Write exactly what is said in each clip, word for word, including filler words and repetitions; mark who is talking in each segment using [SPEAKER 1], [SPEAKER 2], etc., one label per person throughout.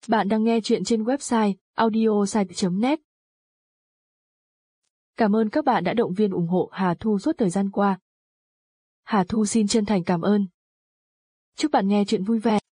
[SPEAKER 1] Bạn đang nghe chuyện trên website audiosite chấm net. Cảm ơn các bạn đã động viên ủng hộ Hà Thu suốt thời gian qua. Hà Thu xin chân thành cảm ơn. Chúc bạn nghe chuyện vui vẻ.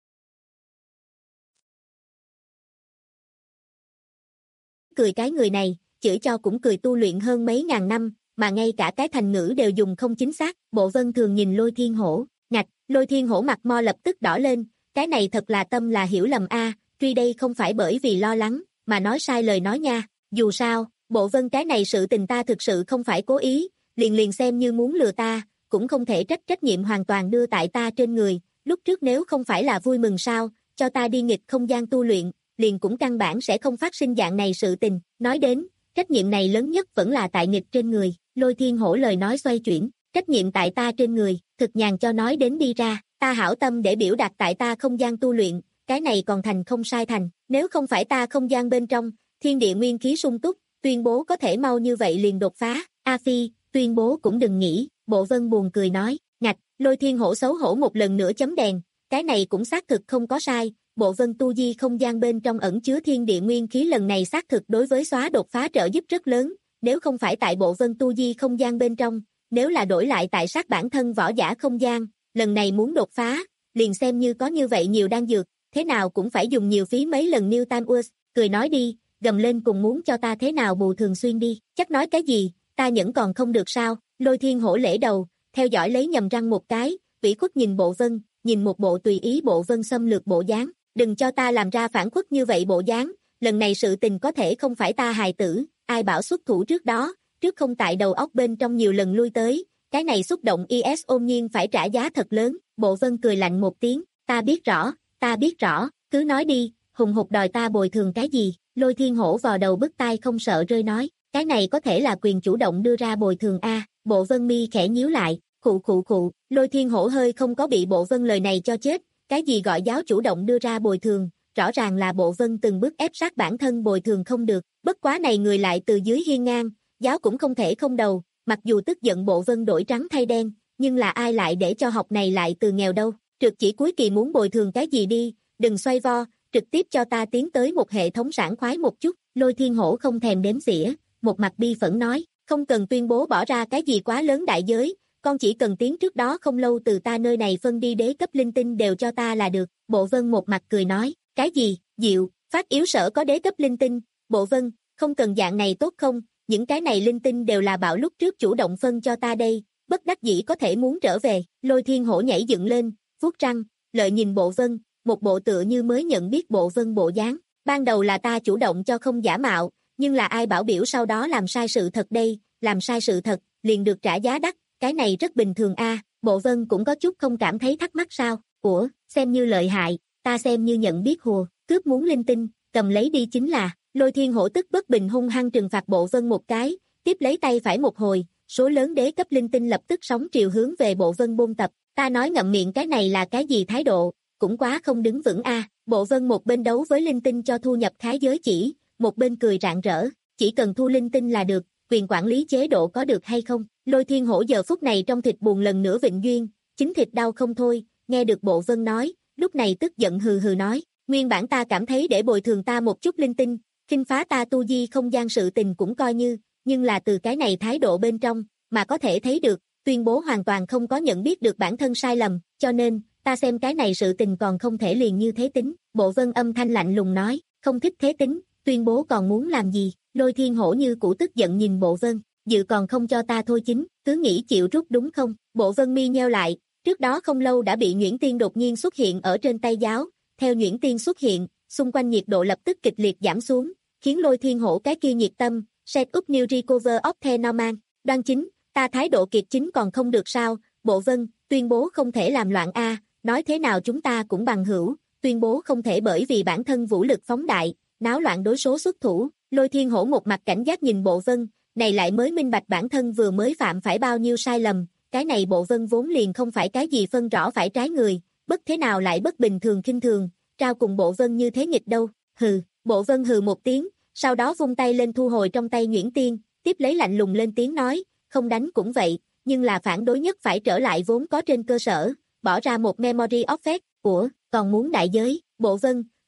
[SPEAKER 2] Cười cái người này, chửi cho cũng cười tu luyện hơn mấy ngàn năm, mà ngay cả cái thành ngữ đều dùng không chính xác. Bộ Vân thường nhìn Lôi Thiên Hổ, ngạch, Lôi Thiên Hổ mặt mo lập tức đỏ lên, cái này thật là tâm là hiểu lầm a, truy đây không phải bởi vì lo lắng, mà nói sai lời nói nha, dù sao, Bộ Vân cái này sự tình ta thực sự không phải cố ý, liền liền xem như muốn lừa ta, cũng không thể trách trách nhiệm hoàn toàn đưa tại ta trên người, lúc trước nếu không phải là vui mừng sao, cho ta đi nghịch không gian tu luyện, liền cũng căn bản sẽ không phát sinh dạng này sự tình, nói đến, trách nhiệm này lớn nhất vẫn là tại nghịch trên người, Lôi Thiên Hổ lời nói xoay chuyển, trách nhiệm tại ta trên người, thực nhàn cho nói đến đi ra, ta hảo tâm để biểu đạt tại ta không gian tu luyện, cái này còn thành không sai thành, nếu không phải ta không gian bên trong, thiên địa nguyên khí sung túc, tuyên bố có thể mau như vậy liền đột phá, A Phi, tuyên bố cũng đừng nghĩ, Bộ Vân buồn cười nói, ngạch, Lôi Thiên Hổ xấu hổ một lần nữa chấm đèn, cái này cũng xác thực không có sai, Bộ Vân tu di không gian bên trong ẩn chứa thiên địa nguyên khí lần này xác thực đối với xóa đột phá trợ giúp rất lớn, nếu không phải tại Bộ Vân tu di không gian bên trong, nếu là đổi lại tại sát bản thân võ giả không gian, lần này muốn đột phá, liền xem như có như vậy nhiều đan dược, thế nào cũng phải dùng nhiều phí mấy lần New Time Urs, cười nói đi, gầm lên cùng muốn cho ta thế nào bù thường xuyên đi, chắc nói cái gì, ta nhẫn còn không được sao, Lôi Thiên Hổ lễ đầu, theo dõi lấy nhầm răng một cái, vĩ khuất nhìn Bộ Vân, nhìn một bộ tùy ý Bộ Vân xâm lược bộ dáng, đừng cho ta làm ra phản khuất như vậy bộ dáng, lần này sự tình có thể không phải ta hài tử, ai bảo xuất thủ trước đó, trước không tại đầu óc bên trong nhiều lần lui tới, cái này xúc động i ét ôm nhiên phải trả giá thật lớn, Bộ Vân cười lạnh một tiếng, ta biết rõ, ta biết rõ, cứ nói đi, hùng hục đòi ta bồi thường cái gì, Lôi Thiên Hổ vào đầu bứt tai không sợ rơi nói, cái này có thể là quyền chủ động đưa ra bồi thường a, Bộ Vân mi khẽ nhíu lại, khụ khụ khụ, Lôi Thiên Hổ hơi không có bị Bộ Vân lời này cho chết, cái gì gọi giáo chủ động đưa ra bồi thường, rõ ràng là Bộ Vân từng bước ép sát bản thân bồi thường không được, bất quá này người lại từ dưới hiên ngang, giáo cũng không thể không đầu, mặc dù tức giận Bộ Vân đổi trắng thay đen, nhưng là ai lại để cho học này lại từ nghèo đâu, trượt chỉ cuối kỳ muốn bồi thường cái gì đi, đừng xoay vo, trực tiếp cho ta tiến tới một hệ thống sảng khoái một chút, Lôi Thiên Hổ không thèm đếm xỉa, một mặt bi phẫn nói, không cần tuyên bố bỏ ra cái gì quá lớn đại giới, con chỉ cần tiến trước đó không lâu từ ta nơi này phân đi đế cấp linh tinh đều cho ta là được, Bộ Vân một mặt cười nói, cái gì, diệu, phát yếu sở có đế cấp linh tinh, Bộ Vân, không cần dạng này tốt không, những cái này linh tinh đều là bảo lúc trước chủ động phân cho ta đây, bất đắc dĩ có thể muốn trở về, Lôi Thiên Hổ nhảy dựng lên, vuốt răng, lợi nhìn Bộ Vân, một bộ tựa như mới nhận biết Bộ Vân bộ dáng, ban đầu là ta chủ động cho không giả mạo, nhưng là ai bảo biểu sau đó làm sai sự thật đây, làm sai sự thật, liền được trả giá đắt, cái này rất bình thường a, Bộ Vân cũng có chút không cảm thấy thắc mắc sao, ủa, xem như lợi hại, ta xem như nhận biết hùa, cướp muốn linh tinh, cầm lấy đi chính là, Lôi Thiên Hổ tức bất bình hung hăng trừng phạt Bộ Vân một cái, tiếp lấy tay phải một hồi, số lớn đế cấp linh tinh lập tức sóng triều hướng về Bộ Vân buôn tập, ta nói ngậm miệng cái này là cái gì thái độ, cũng quá không đứng vững a, Bộ Vân một bên đấu với linh tinh cho thu nhập khái giới chỉ, một bên cười rạng rỡ, chỉ cần thu linh tinh là được, quyền quản lý chế độ có được hay không, Lôi Thiên Hổ giờ phút này trong thịt buồn lần nữa vịnh duyên, chính thịt đau không thôi, nghe được Bộ Vân nói, lúc này tức giận hừ hừ nói, nguyên bản ta cảm thấy để bồi thường ta một chút linh tinh, khinh phá ta tu di không gian sự tình cũng coi như, nhưng là từ cái này thái độ bên trong, mà có thể thấy được, tuyên bố hoàn toàn không có nhận biết được bản thân sai lầm, cho nên, ta xem cái này sự tình còn không thể liền như thế tính, Bộ Vân âm thanh lạnh lùng nói, không thích thế tính, tuyên bố còn muốn làm gì, Lôi Thiên Hổ như cũ tức giận nhìn Bộ Vân, dự còn không cho ta thôi chính, cứ nghĩ chịu rút đúng không, Bộ Vân mi nheo lại, trước đó không lâu đã bị Nhuyễn Tiên đột nhiên xuất hiện ở trên tay giáo, theo Nhuyễn Tiên xuất hiện, xung quanh nhiệt độ lập tức kịch liệt giảm xuống, khiến Lôi Thiên Hổ cái kia nhiệt tâm, set up new recover of the normal, đoan chính, ta thái độ kiệt chính còn không được sao, Bộ Vân, tuyên bố không thể làm loạn a, nói thế nào chúng ta cũng bằng hữu, tuyên bố không thể bởi vì bản thân vũ lực phóng đại, náo loạn đối số xuất thủ, Lôi Thiên Hổ một mặt cảnh giác nhìn Bộ Vân, này lại mới minh bạch bản thân vừa mới phạm phải bao nhiêu sai lầm, cái này Bộ Vân vốn liền không phải cái gì phân rõ phải trái người, bất thế nào lại bất bình thường khinh thường, trao cùng Bộ Vân như thế nghịch đâu, hừ, Bộ Vân hừ một tiếng, sau đó vung tay lên thu hồi trong tay Nhuyễn Tiên, tiếp lấy lạnh lùng lên tiếng nói, không đánh cũng vậy, nhưng là phản đối nhất phải trở lại vốn có trên cơ sở, bỏ ra một memory of fact, của, còn muốn đại giới, Bộ Vân,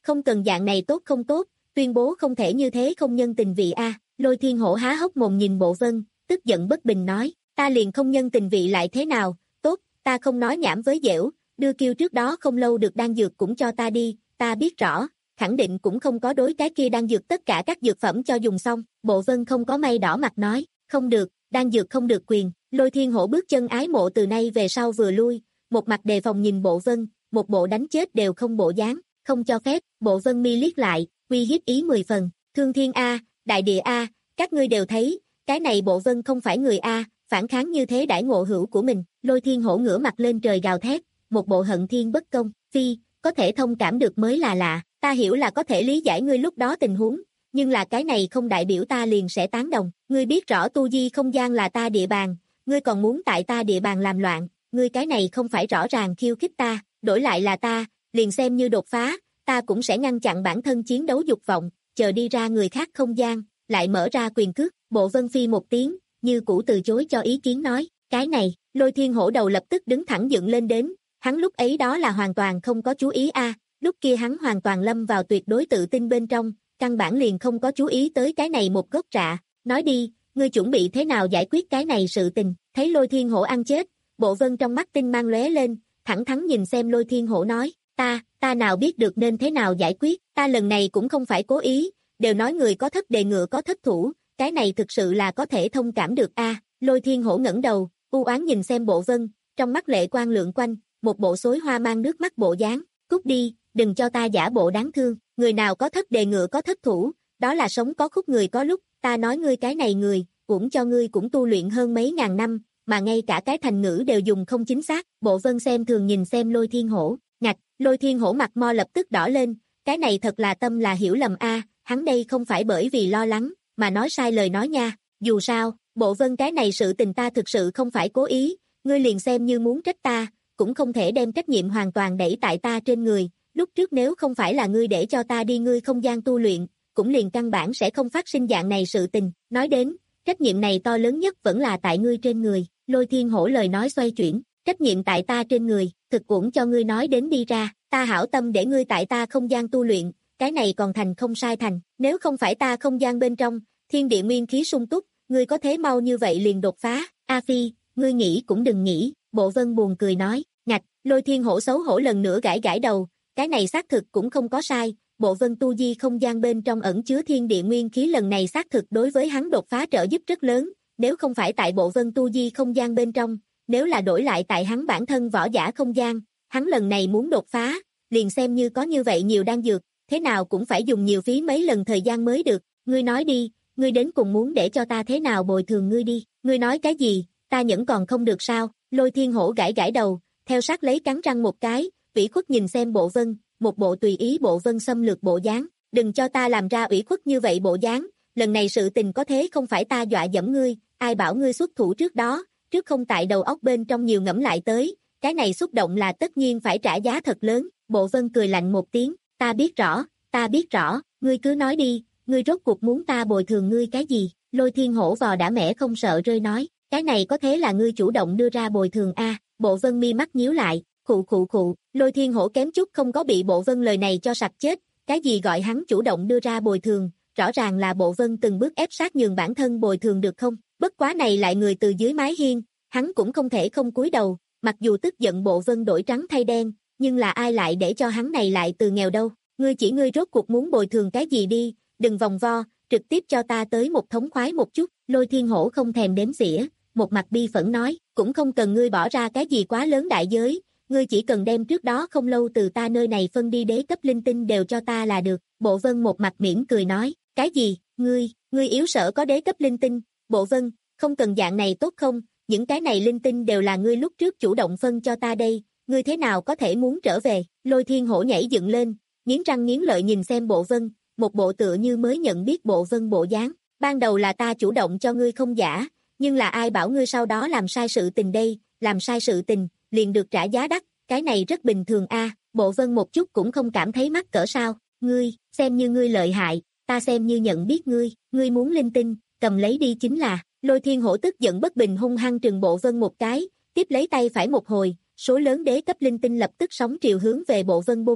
[SPEAKER 2] không cần dạng này tốt không tốt, tuyên bố không thể như thế không nhân tình vị a. Lôi Thiên Hổ há hốc mồm nhìn Bộ Vân, tức giận bất bình nói, ta liền không nhân tình vị lại thế nào, tốt, ta không nói nhảm với dẻo, đưa kêu trước đó không lâu được đan dược cũng cho ta đi, ta biết rõ, khẳng định cũng không có đối cái kia đan dược tất cả các dược phẩm cho dùng xong. Bộ Vân không có may đỏ mặt nói, không được, đan dược không được quyền. Lôi Thiên Hổ bước chân ái mộ từ nay về sau vừa lui, một mặt đề phòng nhìn Bộ Vân, một bộ đánh chết đều không bộ dáng, không cho phép. Bộ Vân mi liếc lại, uy hiếp ý mười phần, Thương Thiên A, Đại Địa A, các ngươi đều thấy, cái này Bộ Vân không phải người A, phản kháng như thế đãi ngộ hữu của mình. Lôi Thiên Hổ ngửa mặt lên trời gào thét, một bộ hận thiên bất công, phi, có thể thông cảm được mới là lạ, ta hiểu là có thể lý giải ngươi lúc đó tình huống, nhưng là cái này không đại biểu ta liền sẽ tán đồng, ngươi biết rõ tu di không gian là ta địa bàn, ngươi còn muốn tại ta địa bàn làm loạn, ngươi cái này không phải rõ ràng khiêu khích ta, đổi lại là ta, liền xem như đột phá, ta cũng sẽ ngăn chặn bản thân chiến đấu dục vọng, chờ đi ra người khác không gian, lại mở ra quyền cước. Bộ Vân phi một tiếng, như cũ từ chối cho ý kiến nói, cái này. Lôi Thiên Hổ đầu lập tức đứng thẳng dựng lên đến, hắn lúc ấy đó là hoàn toàn không có chú ý a, à, lúc kia hắn hoàn toàn lâm vào tuyệt đối tự tin bên trong, căn bản liền không có chú ý tới cái này một gốc rạ. Nói đi, ngươi chuẩn bị thế nào giải quyết cái này sự tình? Thấy Lôi Thiên Hổ ăn chết, Bộ Vân trong mắt tinh mang lóe lên, thẳng thắn nhìn xem Lôi Thiên Hổ nói, ta, ta nào biết được nên thế nào giải quyết, ta lần này cũng không phải cố ý, đều nói người có thất đề ngựa có thất thủ, cái này thực sự là có thể thông cảm được a. À, Lôi Thiên Hổ ngẩng đầu, u oán nhìn xem Bộ Vân, trong mắt lệ quang lượn quanh, một bộ xối hoa mang nước mắt bộ dáng, cút đi, đừng cho ta giả bộ đáng thương, người nào có thất đề ngựa có thất thủ, đó là sống có khúc người có lúc, ta nói ngươi cái này người, cũng cho ngươi cũng tu luyện hơn mấy ngàn năm, mà ngay cả cái thành ngữ đều dùng không chính xác. Bộ Vân xem thường nhìn xem Lôi Thiên Hổ, ngạch. Lôi Thiên Hổ mặt mo lập tức đỏ lên, cái này thật là tâm là hiểu lầm a, à, hắn đây không phải bởi vì lo lắng, mà nói sai lời nói nha, dù sao, Bộ Vân cái này sự tình ta thực sự không phải cố ý, ngươi liền xem như muốn trách ta, cũng không thể đem trách nhiệm hoàn toàn đẩy tại ta trên người, lúc trước nếu không phải là ngươi để cho ta đi ngươi không gian tu luyện, cũng liền căn bản sẽ không phát sinh dạng này sự tình, nói đến, trách nhiệm này to lớn nhất vẫn là tại ngươi trên người. Lôi Thiên Hổ lời nói xoay chuyển, trách nhiệm tại ta trên người, thực cũng cho ngươi nói đến đi ra, ta hảo tâm để ngươi tại ta không gian tu luyện, cái này còn thành không sai thành, nếu không phải ta không gian bên trong, thiên địa nguyên khí sung túc, ngươi có thế mau như vậy liền đột phá, A Phi, ngươi nghĩ cũng đừng nghĩ. Bộ Vân buồn cười nói, ngạch. Lôi Thiên Hổ xấu hổ lần nữa gãi gãi đầu, cái này xác thực cũng không có sai, Bộ Vân tu di không gian bên trong ẩn chứa thiên địa nguyên khí lần này xác thực đối với hắn đột phá trợ giúp rất lớn, nếu không phải tại Bộ Vân tu di không gian bên trong, nếu là đổi lại tại hắn bản thân võ giả không gian, hắn lần này muốn đột phá, liền xem như có như vậy nhiều đan dược, thế nào cũng phải dùng nhiều phí mấy lần thời gian mới được, ngươi nói đi, ngươi đến cùng muốn để cho ta thế nào bồi thường ngươi đi, ngươi nói cái gì, ta nhẫn còn không được sao? Lôi Thiên Hổ gãi gãi đầu, theo sát lấy cắn răng một cái, ủy khuất nhìn xem Bộ Vân, một bộ tùy ý Bộ Vân xâm lược bộ dáng, đừng cho ta làm ra ủy khuất như vậy bộ dáng, lần này sự tình có thế không phải ta dọa dẫm ngươi, ai bảo ngươi xuất thủ trước đó, trước không tại đầu óc bên trong nhiều ngẫm lại tới, cái này xúc động là tất nhiên phải trả giá thật lớn. Bộ Vân cười lạnh một tiếng, ta biết rõ, ta biết rõ, ngươi cứ nói đi, ngươi rốt cuộc muốn ta bồi thường ngươi cái gì? Lôi Thiên Hổ vò đã mẻ không sợ rơi nói, cái này có thế là ngươi chủ động đưa ra bồi thường a? À? Bộ Vân mi mắt nhíu lại, khụ khụ khụ. Lôi Thiên Hổ kém chút không có bị Bộ Vân lời này cho sặc chết, cái gì gọi hắn chủ động đưa ra bồi thường, rõ ràng là Bộ Vân từng bước ép sát nhường bản thân bồi thường được không? Bất quá này lại người từ dưới mái hiên, hắn cũng không thể không cúi đầu, mặc dù tức giận Bộ Vân đổi trắng thay đen, nhưng là ai lại để cho hắn này lại từ nghèo đâu? Ngươi chỉ ngươi rốt cuộc muốn bồi thường cái gì đi, đừng vòng vo, trực tiếp cho ta tới một thống khoái một chút. Lôi Thiên Hổ không thèm đếm xỉa, một mặt bi phẫn nói, cũng không cần ngươi bỏ ra cái gì quá lớn đại giới, ngươi chỉ cần đem trước đó không lâu từ ta nơi này phân đi đế cấp linh tinh đều cho ta là được. Bộ Vân một mặt mỉm cười nói, cái gì, ngươi, ngươi yếu sợ có đế cấp linh tinh? Bộ Vân, không cần dạng này tốt không, những cái này linh tinh đều là ngươi lúc trước chủ động phân cho ta đây, ngươi thế nào có thể muốn trở về? Lôi Thiên Hổ nhảy dựng lên, nghiến răng nghiến lợi nhìn xem Bộ Vân, một bộ tựa như mới nhận biết Bộ Vân bộ dáng, ban đầu là ta chủ động cho ngươi không giả, nhưng là ai bảo ngươi sau đó làm sai sự tình đây, làm sai sự tình, liền được trả giá đắt, cái này rất bình thường a. À, Bộ Vân một chút cũng không cảm thấy mắc cỡ sao, ngươi, xem như ngươi lợi hại, ta xem như nhận biết ngươi, ngươi muốn linh tinh, cầm lấy đi chính là. Lôi Thiên Hổ tức giận bất bình hung hăng trừng Bộ Vân một cái, tiếp lấy tay phải một hồi, số lớn đế cấp linh tinh lập tức sóng triều hướng về Bộ Vân buôn tập,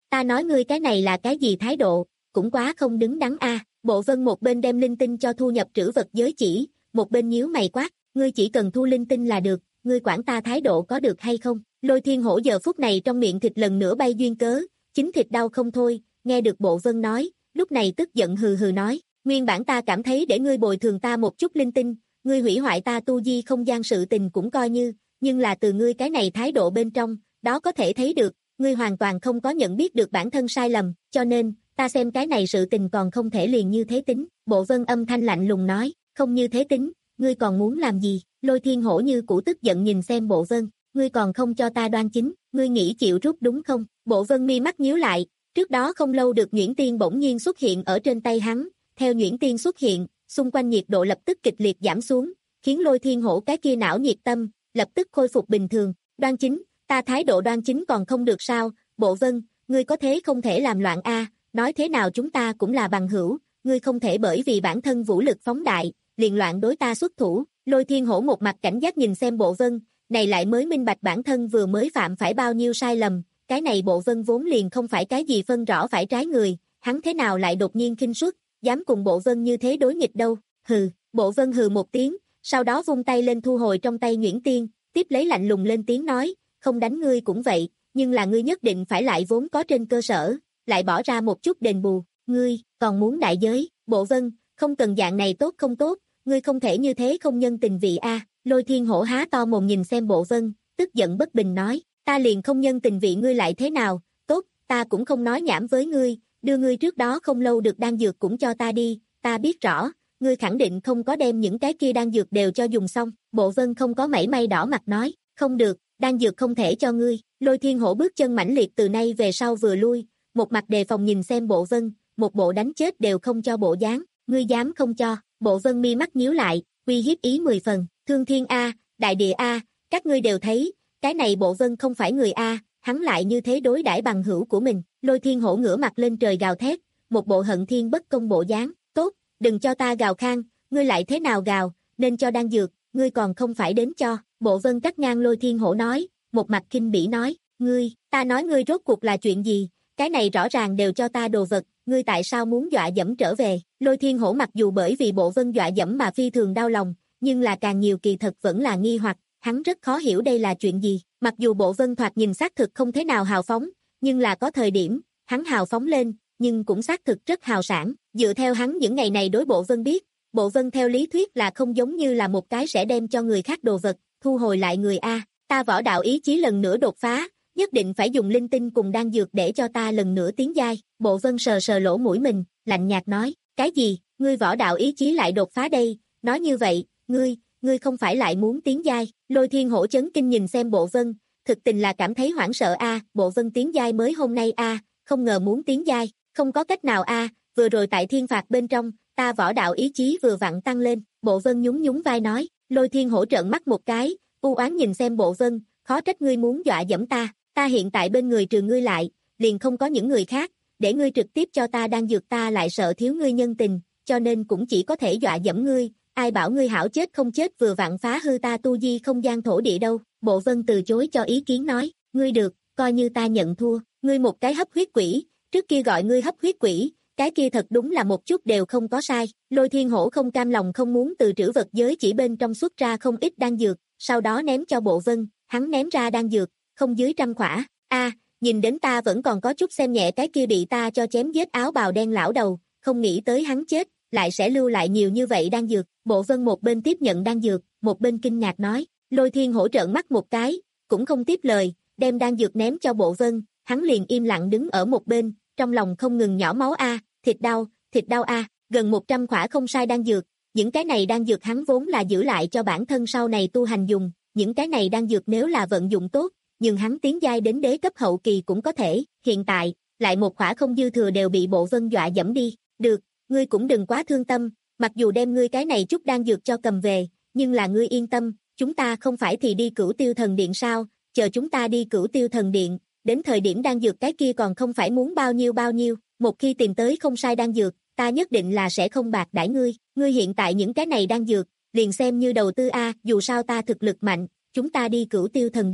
[SPEAKER 2] Ta nói ngươi cái này là cái gì thái độ, cũng quá không đứng đắn a. Bộ Vân một bên đem linh tinh cho thu nhập trữ vật giới chỉ, một bên nhíu mày quát, ngươi chỉ cần thu linh tinh là được, ngươi quản ta thái độ có được hay không? Lôi Thiên Hổ giờ phút này trong miệng thịt lần nữa bay duyên cớ, chính thịt đau không thôi, nghe được Bộ Vân nói, lúc này tức giận hừ hừ nói, nguyên bản ta cảm thấy để ngươi bồi thường ta một chút linh tinh, ngươi hủy hoại ta tu di không gian sự tình cũng coi như, nhưng là từ ngươi cái này thái độ bên trong, đó có thể thấy được, ngươi hoàn toàn không có nhận biết được bản thân sai lầm, cho nên, ta xem cái này sự tình còn không thể liền như thế tính. Bộ Vân âm thanh lạnh lùng nói, không như thế tính, ngươi còn muốn làm gì? Lôi Thiên Hổ như cũ tức giận nhìn xem Bộ Vân, ngươi còn không cho ta đoan chính, ngươi nghĩ chịu rút đúng không? Bộ Vân mi mắt nhíu lại, trước đó không lâu được Nhuyễn Tiên bỗng nhiên xuất hiện ở trên tay hắn, theo Nhuyễn Tiên xuất hiện, xung quanh nhiệt độ lập tức kịch liệt giảm xuống, khiến Lôi Thiên Hổ cái kia não nhiệt tâm, lập tức khôi phục bình thường. Đoan chính, ta thái độ đoan chính còn không được sao? Bộ Vân, ngươi có thế không thể làm loạn a, nói thế nào chúng ta cũng là bằng hữu, ngươi không thể bởi vì bản thân vũ lực phóng đại, liền loạn đối ta xuất thủ. Lôi Thiên Hổ một mặt cảnh giác nhìn xem Bộ Vân, này lại mới minh bạch bản thân vừa mới phạm phải bao nhiêu sai lầm, cái này Bộ Vân vốn liền không phải cái gì phân rõ phải trái người, hắn thế nào lại đột nhiên khinh suất, dám cùng Bộ Vân như thế đối nghịch đâu? Hừ. Bộ Vân hừ một tiếng, sau đó vung tay lên thu hồi trong tay Nhuyễn Tiên, tiếp lấy lạnh lùng lên tiếng nói, không đánh ngươi cũng vậy, nhưng là ngươi nhất định phải lại vốn có trên cơ sở, lại bỏ ra một chút đền bù, ngươi, còn muốn đại giới? Bộ Vân, không cần dạng này tốt không tốt, ngươi không thể như thế không nhân tình vị a. Lôi Thiên Hổ há to mồm nhìn xem Bộ Vân, tức giận bất bình nói, ta liền không nhân tình vị ngươi lại thế nào, tốt, ta cũng không nói nhảm với ngươi, đưa ngươi trước đó không lâu được đan dược cũng cho ta đi, ta biết rõ, ngươi khẳng định không có đem những cái kia đan dược đều cho dùng xong. Bộ Vân không có mảy may đỏ mặt nói, không được, đan dược không thể cho ngươi. Lôi Thiên Hổ bước chân mãnh liệt từ nay về sau vừa lui, một mặt đề phòng nhìn xem Bộ Vân, một bộ đánh chết đều không cho bộ dáng, ngươi dám không cho? Bộ Vân mi mắt nhíu lại, uy hiếp ý mười phần, Thương Thiên a, Đại Địa a, các ngươi đều thấy, cái này Bộ Vân không phải người a, hắn lại như thế đối đãi bằng hữu của mình. Lôi Thiên Hổ ngửa mặt lên trời gào thét, một bộ hận thiên bất công bộ dáng, tốt, đừng cho ta gào khan, ngươi lại thế nào gào, nên cho đan dược, ngươi còn không phải đến cho. Bộ Vân cắt ngang Lôi Thiên Hổ nói, một mặt kinh bỉ nói, ngươi, ta nói ngươi rốt cuộc là chuyện gì, cái này rõ ràng đều cho ta đồ vật, ngươi tại sao muốn dọa dẫm trở về? Lôi Thiên Hổ mặc dù bởi vì Bộ Vân dọa dẫm mà phi thường đau lòng, nhưng là càng nhiều kỳ thật vẫn là nghi hoặc, hắn rất khó hiểu đây là chuyện gì. Mặc dù Bộ Vân thoạt nhìn xác thực không thế nào hào phóng, nhưng là có thời điểm, hắn hào phóng lên, nhưng cũng xác thực rất hào sảng. Dựa theo hắn những ngày này đối Bộ Vân biết, Bộ Vân theo lý thuyết là không giống như là một cái sẽ đem cho người khác đồ vật, thu hồi lại người a. Ta võ đạo ý chí lần nữa đột phá, nhất định phải dùng linh tinh cùng đan dược để cho ta lần nữa tiến giai. Bộ Vân sờ sờ lỗ mũi mình, lạnh nhạt nói, cái gì, ngươi võ đạo ý chí lại đột phá đây? Nói như vậy, ngươi, ngươi không phải lại muốn tiến giai? Lôi Thiên Hổ chấn kinh nhìn xem Bộ Vân, thực tình là cảm thấy hoảng sợ a. Bộ Vân tiến giai mới hôm nay a, không ngờ muốn tiến giai, không có cách nào a, vừa rồi tại thiên phạt bên trong, ta võ đạo ý chí vừa vặn tăng lên. Bộ Vân nhún nhún vai nói. Lôi Thiên Hổ trợn mắt một cái, u oán nhìn xem Bộ Vân, khó trách ngươi muốn dọa dẫm ta, ta hiện tại bên người trừ ngươi lại, liền không có những người khác, để ngươi trực tiếp cho ta đan dược ta lại sợ thiếu ngươi nhân tình, cho nên cũng chỉ có thể dọa dẫm ngươi, ai bảo ngươi hảo chết không chết vừa vặn phá hư ta tu di không gian thổ địa đâu. Bộ Vân từ chối cho ý kiến nói, ngươi được, coi như ta nhận thua, ngươi một cái hấp huyết quỷ, trước kia gọi ngươi hấp huyết quỷ, cái kia thật đúng là một chút đều không có sai. Lôi Thiên Hổ không cam lòng không muốn từ trữ vật giới chỉ bên trong xuất ra không ít đan dược, sau đó ném cho Bộ Vân, hắn ném ra đan dược, không dưới trăm khỏa. A, nhìn đến ta vẫn còn có chút xem nhẹ cái kia bị ta cho chém giết áo bào đen lão đầu, không nghĩ tới hắn chết, lại sẽ lưu lại nhiều như vậy đan dược. Bộ Vân một bên tiếp nhận đan dược, một bên kinh ngạc nói. Lôi Thiên Hổ trợn mắt một cái, cũng không tiếp lời, đem đan dược ném cho Bộ Vân, hắn liền im lặng đứng ở một bên, trong lòng không ngừng nhỏ máu a, thịt đau, thịt đau a, gần một trăm khỏa không sai đan dược, những cái này đan dược hắn vốn là giữ lại cho bản thân sau này tu hành dùng, những cái này đan dược nếu là vận dụng tốt, nhưng hắn tiến giai đến đế cấp hậu kỳ cũng có thể, hiện tại, lại một khỏa không dư thừa đều bị Bộ Vân dọa dẫm đi. Được, ngươi cũng đừng quá thương tâm, mặc dù đem ngươi cái này chút đan dược cho cầm về, nhưng là ngươi yên tâm, chúng ta không phải thì đi Cửu Tiêu Thần Điện sao, chờ chúng ta đi Cửu Tiêu Thần Điện, đến thời điểm đan dược cái kia còn không phải muốn bao nhiêu bao nhiêu, một khi tìm tới không sai đan dược, ta nhất định là sẽ không bạc đãi ngươi, ngươi hiện tại những cái này đan dược, liền xem như đầu tư a, dù sao ta thực lực mạnh, chúng ta đi Cửu Tiêu Thần Điện,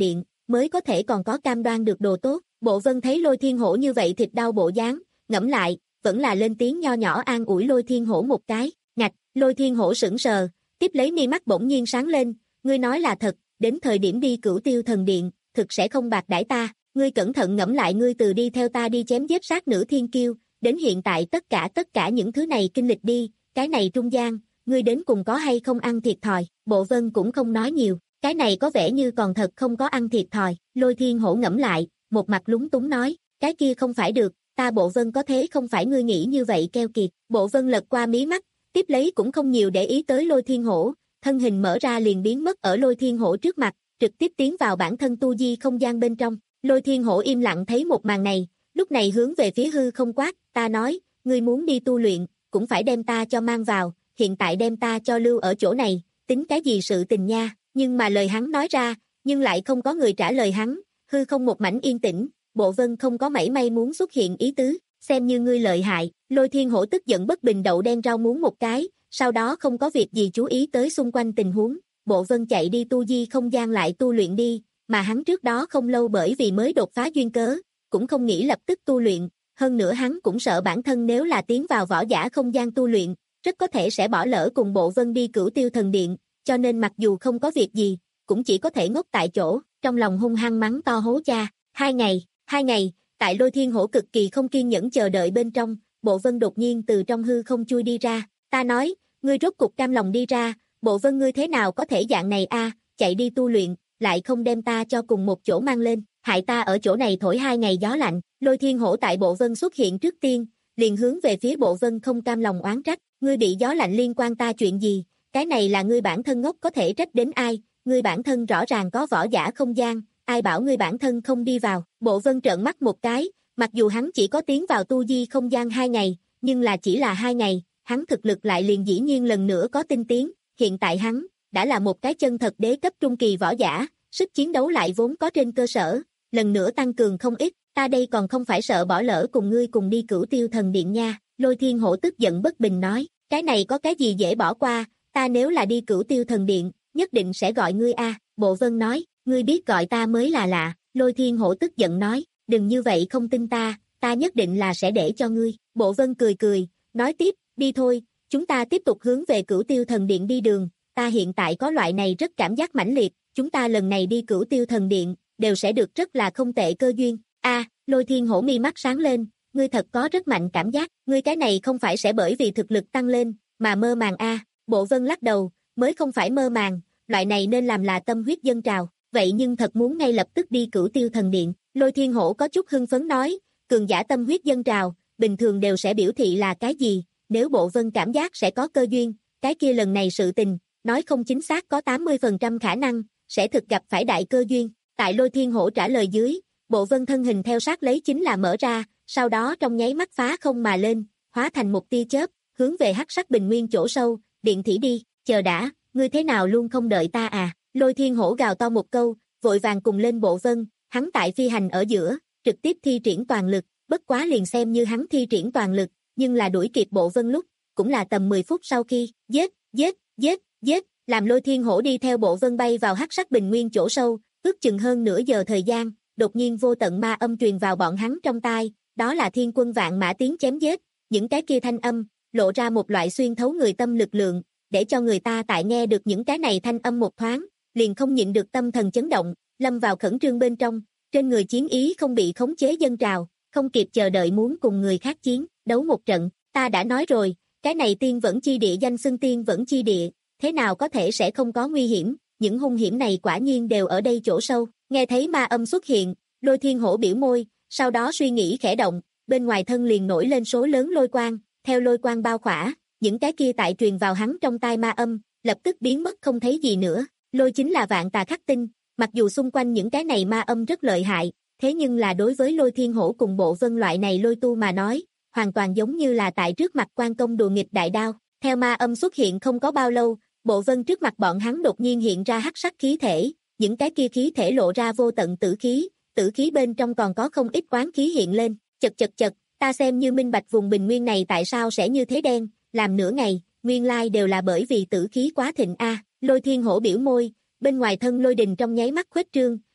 [SPEAKER 2] mới có thể còn có cam đoan được đồ tốt. Bộ Vân thấy Lôi Thiên Hổ như vậy thịt đau bộ dáng, ngẫm lại, vẫn là lên tiếng nho nhỏ an ủi Lôi Thiên Hổ một cái. Ngạch, Lôi Thiên Hổ sững sờ, tiếp lấy mi mắt bỗng nhiên sáng lên, ngươi nói là thật, đến thời điểm đi Cửu Tiêu Thần Điện, thực sẽ không bạc đãi ta, ngươi cẩn thận ngẫm lại ngươi từ đi theo ta đi chém giết sát nữ thiên kiêu, đến hiện tại tất cả tất cả những thứ này kinh lịch đi, cái này trung gian, ngươi đến cùng có hay không ăn thiệt thòi. Bộ Vân cũng không nói nhiều, cái này có vẻ như còn thật không có ăn thiệt thòi. Lôi Thiên Hổ ngẫm lại, một mặt lúng túng nói, cái kia không phải được, ta Bộ Vân có thế không phải ngươi nghĩ như vậy keo kiệt. Bộ Vân lật qua mí mắt, tiếp lấy cũng không nhiều để ý tới Lôi Thiên Hổ, thân hình mở ra liền biến mất ở Lôi Thiên Hổ trước mặt, trực tiếp tiến vào bản thân tu di không gian bên trong. Lôi Thiên Hổ im lặng thấy một màn này, lúc này hướng về phía hư không quát, ta nói, ngươi muốn đi tu luyện, cũng phải đem ta cho mang vào, hiện tại đem ta cho lưu ở chỗ này, tính cái gì sự tình nha. Nhưng mà lời hắn nói ra, nhưng lại không có người trả lời hắn, hư không một mảnh yên tĩnh, Bộ Vân không có mảy may muốn xuất hiện ý tứ, xem như ngươi lợi hại. Lôi Thiên Hổ tức giận bất bình đậu đen rau muống một cái, sau đó không có việc gì chú ý tới xung quanh tình huống. Bộ Vân chạy đi tu di không gian lại tu luyện đi, mà hắn trước đó không lâu bởi vì mới đột phá duyên cớ, cũng không nghĩ lập tức tu luyện, hơn nữa hắn cũng sợ bản thân nếu là tiến vào võ giả không gian tu luyện, rất có thể sẽ bỏ lỡ cùng Bộ Vân đi Cửu Tiêu Thần Điện, cho nên mặc dù không có việc gì, cũng chỉ có thể ngốc tại chỗ, trong lòng hung hăng mắng to hố cha. Hai ngày, hai ngày, tại Lôi Thiên Hổ cực kỳ không kiên nhẫn chờ đợi bên trong, Bộ Vân đột nhiên từ trong hư không chui đi ra, ta nói, ngươi rốt cục cam lòng đi ra, Bộ Vân ngươi thế nào có thể dạng này a, chạy đi tu luyện, lại không đem ta cho cùng một chỗ mang lên, hại ta ở chỗ này thổi hai ngày gió lạnh. Lôi Thiên Hổ tại Bộ Vân xuất hiện trước tiên, liền hướng về phía Bộ Vân không cam lòng oán trách, ngươi bị gió lạnh liên quan ta chuyện gì, cái này là ngươi bản thân ngốc có thể trách đến ai, ngươi bản thân rõ ràng có võ giả không gian, ai bảo ngươi bản thân không đi vào. Bộ Vân trợn mắt một cái, mặc dù hắn chỉ có tiến vào tu di không gian hai ngày, nhưng là chỉ là hai ngày, hắn thực lực lại liền dĩ nhiên lần nữa có tinh tiến, hiện tại hắn đã là một cái chân thật đế cấp trung kỳ võ giả, sức chiến đấu lại vốn có trên cơ sở, lần nữa tăng cường không ít, ta đây còn không phải sợ bỏ lỡ cùng ngươi cùng đi Cửu Tiêu Thần Điện nha. Lôi Thiên Hổ tức giận bất bình nói, cái này có cái gì dễ bỏ qua, ta nếu là đi Cửu Tiêu Thần Điện, nhất định sẽ gọi ngươi a. Bộ Vân nói, ngươi biết gọi ta mới là lạ. Lôi Thiên Hổ tức giận nói, đừng như vậy không tin ta, ta nhất định là sẽ để cho ngươi. Bộ Vân cười cười, nói tiếp, đi thôi, chúng ta tiếp tục hướng về Cửu Tiêu Thần Điện đi đường, ta hiện tại có loại này rất cảm giác mãnh liệt, chúng ta lần này đi Cửu Tiêu Thần Điện, đều sẽ được rất là không tệ cơ duyên. A, Lôi Thiên Hổ mi mắt sáng lên, ngươi thật có rất mạnh cảm giác, ngươi cái này không phải sẽ bởi vì thực lực tăng lên, mà mơ màng a. Bộ Vân lắc đầu, mới không phải mơ màng, loại này nên làm là tâm huyết dâng trào, vậy nhưng thật muốn ngay lập tức đi Cửu Tiêu Thần Điện. Lôi Thiên Hổ có chút hưng phấn nói, cường giả tâm huyết dâng trào, bình thường đều sẽ biểu thị là cái gì, nếu Bộ Vân cảm giác sẽ có cơ duyên, cái kia lần này sự tình, nói không chính xác có tám mươi phần trăm khả năng, sẽ thực gặp phải đại cơ duyên. Tại Lôi Thiên Hổ trả lời dưới, Bộ Vân thân hình theo sát lấy chính là mở ra, sau đó trong nháy mắt phá không mà lên, hóa thành một tia chớp, hướng về hắc sắc bình nguyên chỗ sâu, điện thỉ đi, chờ đã, ngươi thế nào luôn không đợi ta à. Lôi Thiên Hổ gào to một câu, vội vàng cùng lên Bộ Vân, hắn tại phi hành ở giữa, trực tiếp thi triển toàn lực, bất quá liền xem như hắn thi triển toàn lực, nhưng là đuổi kịp Bộ Vân lúc, cũng là tầm mười phút sau khi, giết, giết, giết, giết, làm Lôi Thiên Hổ đi theo Bộ Vân bay vào hắc sắc bình nguyên chỗ sâu, ước chừng hơn nửa giờ thời gian, đột nhiên vô tận ma âm truyền vào bọn hắn trong tai, đó là thiên quân vạn mã tiếng chém giết, những cái kia thanh âm, lộ ra một loại xuyên thấu người tâm lực lượng, để cho người ta tại nghe được những cái này thanh âm một thoáng, liền không nhịn được tâm thần chấn động, lâm vào khẩn trương bên trong, trên người chiến ý không bị khống chế dâng trào, không kịp chờ đợi muốn cùng người khác chiến, đấu một trận. Ta đã nói rồi, cái này tiên vẫn chi địa danh xưng tiên vẫn chi địa, thế nào có thể sẽ không có nguy hiểm, những hung hiểm này quả nhiên đều ở đây chỗ sâu. Nghe thấy ma âm xuất hiện, Lôi Thiên Hổ biểu môi, sau đó suy nghĩ khẽ động, bên ngoài thân liền nổi lên số lớn lôi quang, theo lôi quang bao khỏa, những cái kia tại truyền vào hắn trong tai ma âm, lập tức biến mất không thấy gì nữa. Lôi chính là vạn tà khắc tinh, mặc dù xung quanh những cái này ma âm rất lợi hại, thế nhưng là đối với Lôi Thiên Hổ cùng Bộ Vân loại này lôi tu mà nói, hoàn toàn giống như là tại trước mặt quan công đùa nghịch đại đao. Theo ma âm xuất hiện không có bao lâu, Bộ Vân trước mặt bọn hắn đột nhiên hiện ra hắc sắc khí thể, những cái kia khí thể lộ ra vô tận tử khí, tử khí bên trong còn có không ít oán khí hiện lên, chật chật chật, ta xem như minh bạch vùng bình nguyên này tại sao sẽ như thế đen, làm nửa ngày, nguyên lai đều là bởi vì tử khí quá thịnh a. Lôi Thiên Hổ biểu môi, bên ngoài thân lôi đình trong nháy mắt khuếch trương,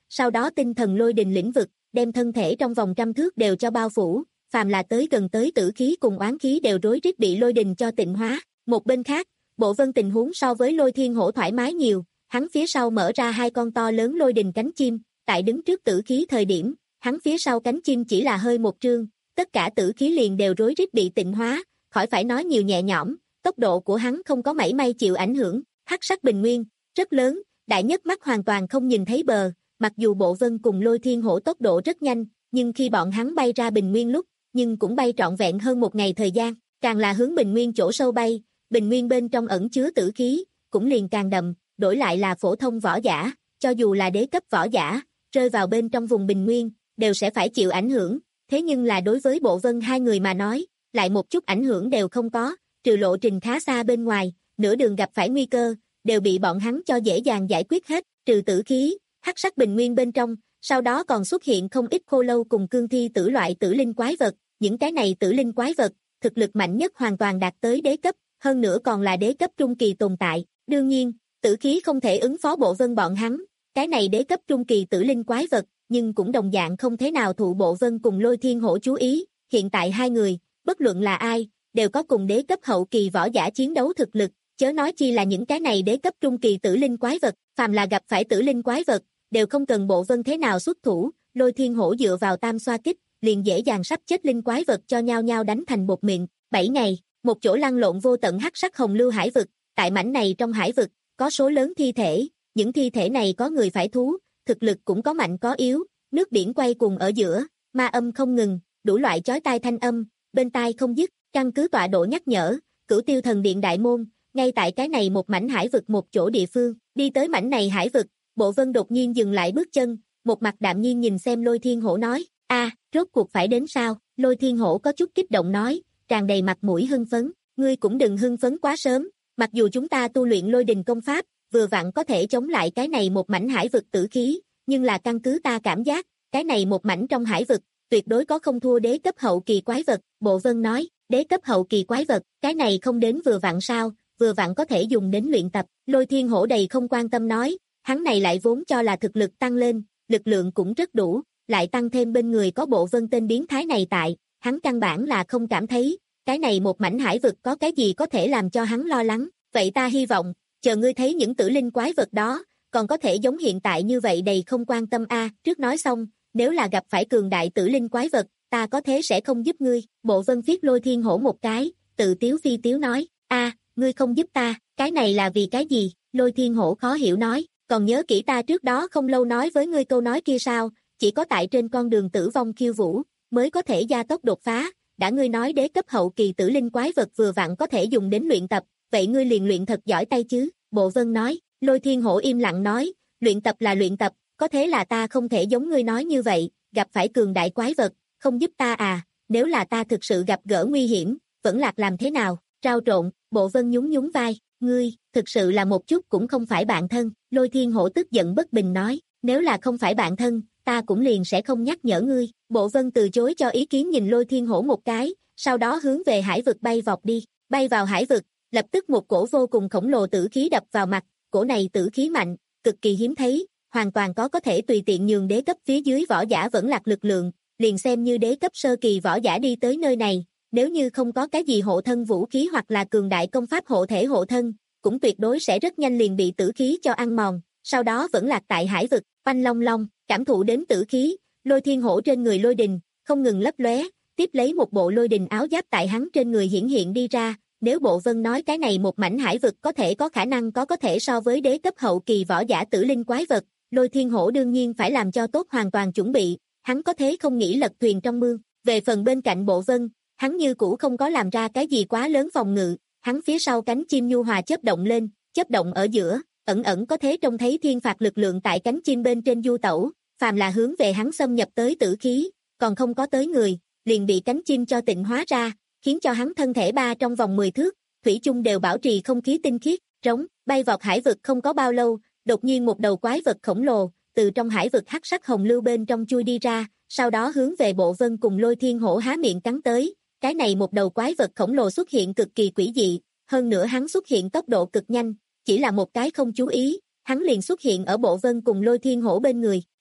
[SPEAKER 2] sau đó tinh thần lôi đình lĩnh vực, đem thân thể trong vòng trăm thước đều cho bao phủ, phàm là tới gần tới tử khí cùng oán khí đều rối rít bị lôi đình cho tịnh hóa. Một bên khác, Bộ Vân tình huống so với Lôi Thiên Hổ thoải mái nhiều, hắn phía sau mở ra hai con to lớn lôi đình cánh chim, tại đứng trước tử khí thời điểm, hắn phía sau cánh chim chỉ là hơi một trương, tất cả tử khí liền đều rối rít bị tịnh hóa, khỏi phải nói nhiều nhẹ nhõm, tốc độ của hắn không có mảy may chịu ảnh hưởng, hắc sắc bình nguyên, rất lớn, đại nhất mắt hoàn toàn không nhìn thấy bờ, mặc dù Bộ Vân cùng Lôi Thiên Hổ tốc độ rất nhanh, nhưng khi bọn hắn bay ra bình nguyên lúc, nhưng cũng bay trọn vẹn hơn một ngày thời gian, càng là hướng bình nguyên chỗ sâu bay, bình nguyên bên trong ẩn chứa tử khí, cũng liền càng đậm, đổi lại là phổ thông võ giả, cho dù là đế cấp võ giả, rơi vào bên trong vùng bình nguyên, đều sẽ phải chịu ảnh hưởng, thế nhưng là đối với Bộ Vân hai người mà nói, lại một chút ảnh hưởng đều không có, trừ lộ trình khá xa bên ngoài, nửa đường gặp phải nguy cơ, đều bị bọn hắn cho dễ dàng giải quyết hết, trừ tử khí, hắc sắc bình nguyên bên trong, sau đó còn xuất hiện không ít khô lâu cùng cương thi tử loại tử linh quái vật, những cái này tử linh quái vật, thực lực mạnh nhất hoàn toàn đạt tới đế cấp, hơn nữa còn là đế cấp trung kỳ tồn tại, đương nhiên, tử khí không thể ứng phó Bộ Vân bọn hắn, cái này đế cấp trung kỳ tử linh quái vật, nhưng cũng đồng dạng không thế nào thụ Bộ Vân cùng Lôi Thiên Hổ chú ý, hiện tại hai người, bất luận là ai, đều có cùng đế cấp hậu kỳ võ giả chiến đấu thực lực, chớ nói chi là những cái này đế cấp trung kỳ tử linh quái vật, phàm là gặp phải tử linh quái vật, đều không cần Bộ Vân thế nào xuất thủ, Lôi Thiên Hổ dựa vào tam xoa kích, liền dễ dàng sắp chết linh quái vật cho nhau nhau đánh thành bột mịn. Bảy ngày, một chỗ lăn lộn vô tận hắc sắc hồng lưu hải vực, tại mảnh này trong hải vực, có số lớn thi thể, những thi thể này có người phải thú, thực lực cũng có mạnh có yếu, nước biển quay cuồng ở giữa, ma âm không ngừng, đủ loại chói tai thanh âm, bên tai không dứt, căn cứ tọa độ nhắc nhở, Cửu Tiêu Thần Điện đại môn, ngay tại cái này một mảnh hải vực một chỗ địa phương, đi tới mảnh này hải vực, Bộ Vân đột nhiên dừng lại bước chân, một mặt đạm nhiên nhìn xem Lôi Thiên Hổ nói, a, rốt cuộc phải đến sao? Lôi Thiên Hổ có chút kích động nói, tràn đầy mặt mũi hưng phấn, ngươi cũng đừng hưng phấn quá sớm, mặc dù chúng ta tu luyện lôi đình công pháp, vừa vặn có thể chống lại cái này một mảnh hải vực tử khí, nhưng là căn cứ ta cảm giác, cái này một mảnh trong hải vực, tuyệt đối có không thua đế cấp hậu kỳ quái vật, Bộ Vân nói, đế cấp hậu kỳ quái vật, cái này không đến vừa vặn sao, vừa vặn có thể dùng đến luyện tập, Lôi Thiên Hổ đầy không quan tâm nói, hắn này lại vốn cho là thực lực tăng lên, lực lượng cũng rất đủ, lại tăng thêm bên người có Bộ Vân tên biến thái này tại, hắn căn bản là không cảm thấy, cái này một mảnh hải vực có cái gì có thể làm cho hắn lo lắng, vậy ta hy vọng, chờ ngươi thấy những tử linh quái vật đó, còn có thể giống hiện tại như vậy đầy không quan tâm a. Trước nói xong, nếu là gặp phải cường đại tử linh quái vật, ta có thế sẽ không giúp ngươi, Bộ Vân viết Lôi Thiên Hổ một cái, tự tiếu phi tiếu nói, a, ngươi không giúp ta, cái này là vì cái gì, Lôi Thiên Hổ khó hiểu nói, còn nhớ kỹ ta trước đó không lâu nói với ngươi câu nói kia sao, chỉ có tại trên con đường tử vong khiêu vũ, mới có thể gia tốc đột phá, đã ngươi nói đế cấp hậu kỳ tử linh quái vật vừa vặn có thể dùng đến luyện tập, vậy ngươi liền luyện thật giỏi tay chứ, Bộ Vân nói, Lôi Thiên Hổ im lặng nói, luyện tập là luyện tập, có thế là ta không thể giống ngươi nói như vậy, gặp phải cường đại quái vật, không giúp ta à, nếu là ta thực sự gặp gỡ nguy hiểm, vẫn lạc làm thế nào, trao trộn, Bộ Vân nhún nhún vai, ngươi, thực sự là một chút cũng không phải bạn thân, Lôi Thiên Hổ tức giận bất bình nói, nếu là không phải bạn thân, ta cũng liền sẽ không nhắc nhở ngươi, Bộ Vân từ chối cho ý kiến nhìn Lôi Thiên Hổ một cái, sau đó hướng về hải vực bay vọt đi, bay vào hải vực, lập tức một cổ vô cùng khổng lồ tử khí đập vào mặt, cổ này tử khí mạnh, cực kỳ hiếm thấy, hoàn toàn có có thể tùy tiện nhường đế cấp phía dưới võ giả vẫn lạc lực lượng, liền xem như đế cấp sơ kỳ võ giả đi tới nơi này, nếu như không có cái gì hộ thân vũ khí hoặc là cường đại công pháp hộ thể hộ thân, cũng tuyệt đối sẽ rất nhanh liền bị tử khí cho ăn mòn, sau đó vẫn lạc tại hải vực, oanh long long, cảm thụ đến tử khí, Lôi Thiên Hổ trên người lôi đình, không ngừng lấp lóe, tiếp lấy một bộ lôi đình áo giáp tại hắn trên người hiển hiện đi ra, nếu Bộ Vân nói cái này một mảnh hải vực có thể có khả năng có có thể so với đế cấp hậu kỳ võ giả tử linh quái vật, Lôi Thiên Hổ đương nhiên phải làm cho tốt hoàn toàn chuẩn bị, hắn có thế không nghĩ lật thuyền trong mương, về phần bên cạnh Bộ Vân, hắn như cũ không có làm ra cái gì quá lớn phòng ngự, hắn phía sau cánh chim nhu hòa chớp động lên, chớp động ở giữa, ẩn ẩn có thế trông thấy thiên phạt lực lượng tại cánh chim bên trên du tẩu, phàm là hướng về hắn xâm nhập tới tử khí, còn không có tới người, liền bị cánh chim cho tịnh hóa ra, khiến cho hắn thân thể ba trong vòng mười thước, thủy chung đều bảo trì không khí tinh khiết, trống, bay vọt hải vực không có bao lâu, đột nhiên một đầu quái vật khổng lồ, từ trong hải vực hắc sắc hồng lưu bên trong chui đi ra, sau đó hướng về Bộ Vân cùng Lôi Thiên Hổ há miệng cắn tới, cái này một đầu quái vật khổng lồ xuất hiện cực kỳ quỷ dị, hơn nữa hắn xuất hiện tốc độ cực nhanh, chỉ là một cái không chú ý, hắn liền xuất hiện ở Bộ Vân cùng Lôi Thiên Hổ bên người, chết,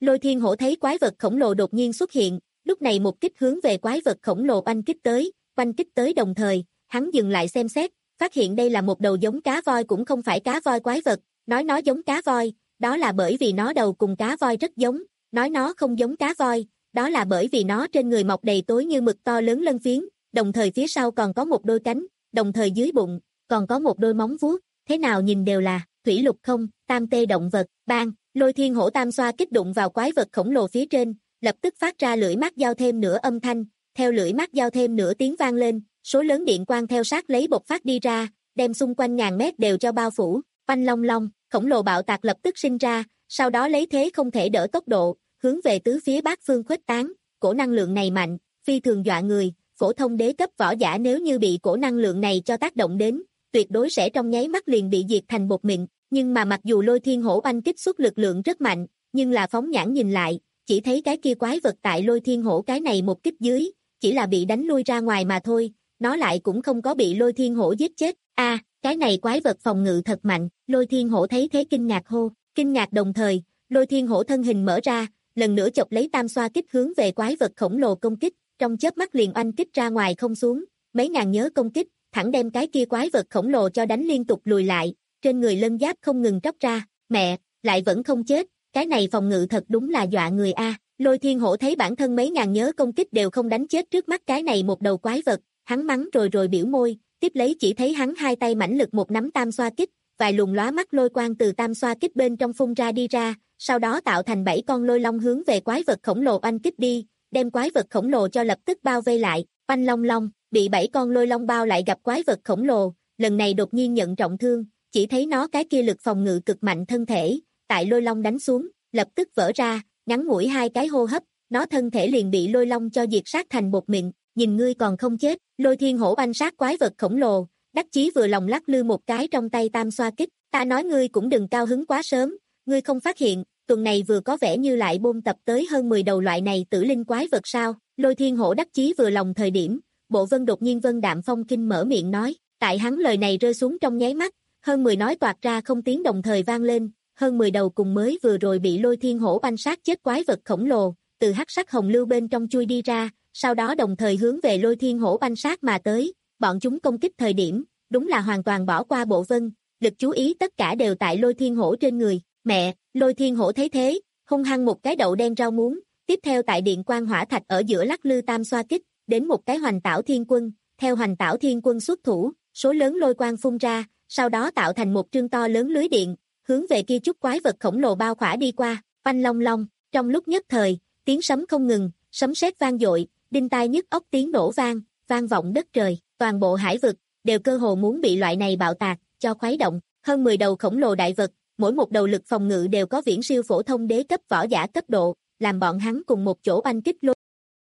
[SPEAKER 2] Lôi Thiên Hổ thấy quái vật khổng lồ đột nhiên xuất hiện, lúc này một kích hướng về quái vật khổng lồ oanh kích tới, oanh kích tới đồng thời, hắn dừng lại xem xét, phát hiện đây là một đầu giống cá voi cũng không phải cá voi quái vật, nói nó giống cá voi, đó là bởi vì nó đầu cùng cá voi rất giống, nói nó không giống cá voi, đó là bởi vì nó trên người mọc đầy tối như mực to lớn lân phiến, đồng thời phía sau còn có một đôi cánh, đồng thời dưới bụng, còn có một đôi móng vuốt, thế nào nhìn đều là thủy lục không, tam tê động vật, bang, Lôi Thiên Hổ tam xoa kích đụng vào quái vật khổng lồ phía trên, lập tức phát ra lưỡi mắt giao thêm nửa âm thanh, theo lưỡi mắt giao thêm nửa tiếng vang lên, số lớn điện quang theo sát lấy bộc phát đi ra, đem xung quanh ngàn mét đều cho bao phủ, oanh long long, khổng lồ bạo tạc lập tức sinh ra, sau đó lấy thế không thể đỡ tốc độ, hướng về tứ phía bát phương khuếch tán, cổ năng lượng này mạnh, phi thường dọa người, phổ thông đế cấp võ giả nếu như bị cổ năng lượng này cho tác động đến, tuyệt đối sẽ trong nháy mắt liền bị diệt thành bột mịn, nhưng mà mặc dù Lôi Thiên Hổ oanh kích xuất lực lượng rất mạnh, nhưng là phóng nhãn nhìn lại, chỉ thấy cái kia quái vật tại Lôi Thiên Hổ cái này một kích dưới, chỉ là bị đánh lui ra ngoài mà thôi, nó lại cũng không có bị Lôi Thiên Hổ giết chết. A, à, cái này quái vật phòng ngự thật mạnh, Lôi Thiên Hổ thấy thế kinh ngạc hô, kinh ngạc đồng thời, Lôi Thiên Hổ thân hình mở ra, lần nữa chọc lấy tam xoa kích hướng về quái vật khổng lồ công kích, trong chớp mắt liền oanh kích ra ngoài không xuống, mấy ngàn nhớ công kích, thẳng đem cái kia quái vật khổng lồ cho đánh liên tục lùi lại, trên người lân giáp không ngừng tróc ra, mẹ, lại vẫn không chết, cái này phòng ngự thật đúng là dọa người a. Lôi Thiên Hổ thấy bản thân mấy ngàn nhớ công kích đều không đánh chết trước mắt cái này một đầu quái vật, hắn mắng rồi rồi biểu môi, tiếp lấy chỉ thấy hắn hai tay mãnh lực một nắm tam xoa kích, vài luồng lóa mắt lôi quang từ tam xoa kích bên trong phun ra đi ra, sau đó tạo thành bảy con lôi long hướng về quái vật khổng lồ oanh kích đi, đem quái vật khổng lồ cho lập tức bao vây lại, oanh long long, bị bảy con lôi long bao lại gặp quái vật khổng lồ, lần này đột nhiên nhận trọng thương, chỉ thấy nó cái kia lực phòng ngự cực mạnh thân thể, tại lôi long đánh xuống, lập tức vỡ ra, ngắn ngủi hai cái hô hấp, nó thân thể liền bị lôi long cho diệt sát thành bột mịn, nhìn ngươi còn không chết, Lôi Thiên Hổ oanh sát quái vật khổng lồ, đắc chí vừa lòng lắc lư một cái trong tay tam xoa kích, ta nói ngươi cũng đừng cao hứng quá sớm, ngươi không phát hiện, tuần này vừa có vẻ như lại bôn tập tới hơn mười đầu loại này tử linh quái vật sao, Lôi Thiên Hổ đắc chí vừa lòng thời điểm, Bộ Vân đột nhiên Vân Đạm Phong Kinh mở miệng nói, tại hắn lời này rơi xuống trong nháy mắt, hơn mười nói toạc ra không tiếng đồng thời vang lên, hơn mười đầu cùng mới vừa rồi bị Lôi Thiên Hổ oanh sát chết quái vật khổng lồ, từ hắc sắc hồng lưu bên trong chui đi ra, sau đó đồng thời hướng về Lôi Thiên Hổ oanh sát mà tới, bọn chúng công kích thời điểm, đúng là hoàn toàn bỏ qua Bộ Vân, lực chú ý tất cả đều tại Lôi Thiên Hổ trên người, mẹ, Lôi Thiên Hổ thấy thế, hung hăng một cái đậu đen rau muống, tiếp theo tại điện quang hỏa thạch ở giữa lắc lư tam xoa kích, đến một cái hoành tảo thiên quân, theo hoành tảo thiên quân xuất thủ, số lớn lôi quang phun ra, sau đó tạo thành một trương to lớn lưới điện, hướng về kia chút quái vật khổng lồ bao khỏa đi qua, oanh long long, trong lúc nhất thời, tiếng sấm không ngừng, sấm sét vang dội, đinh tai nhức óc tiếng nổ vang, vang vọng đất trời, toàn bộ hải vực, đều cơ hồ muốn bị loại này bạo tạc, cho khuấy động, hơn mười đầu khổng lồ đại vật, mỗi một đầu lực phòng ngự đều có viễn siêu phổ thông đế cấp võ giả cấp độ, làm bọn hắn cùng một chỗ oanh kích lôi.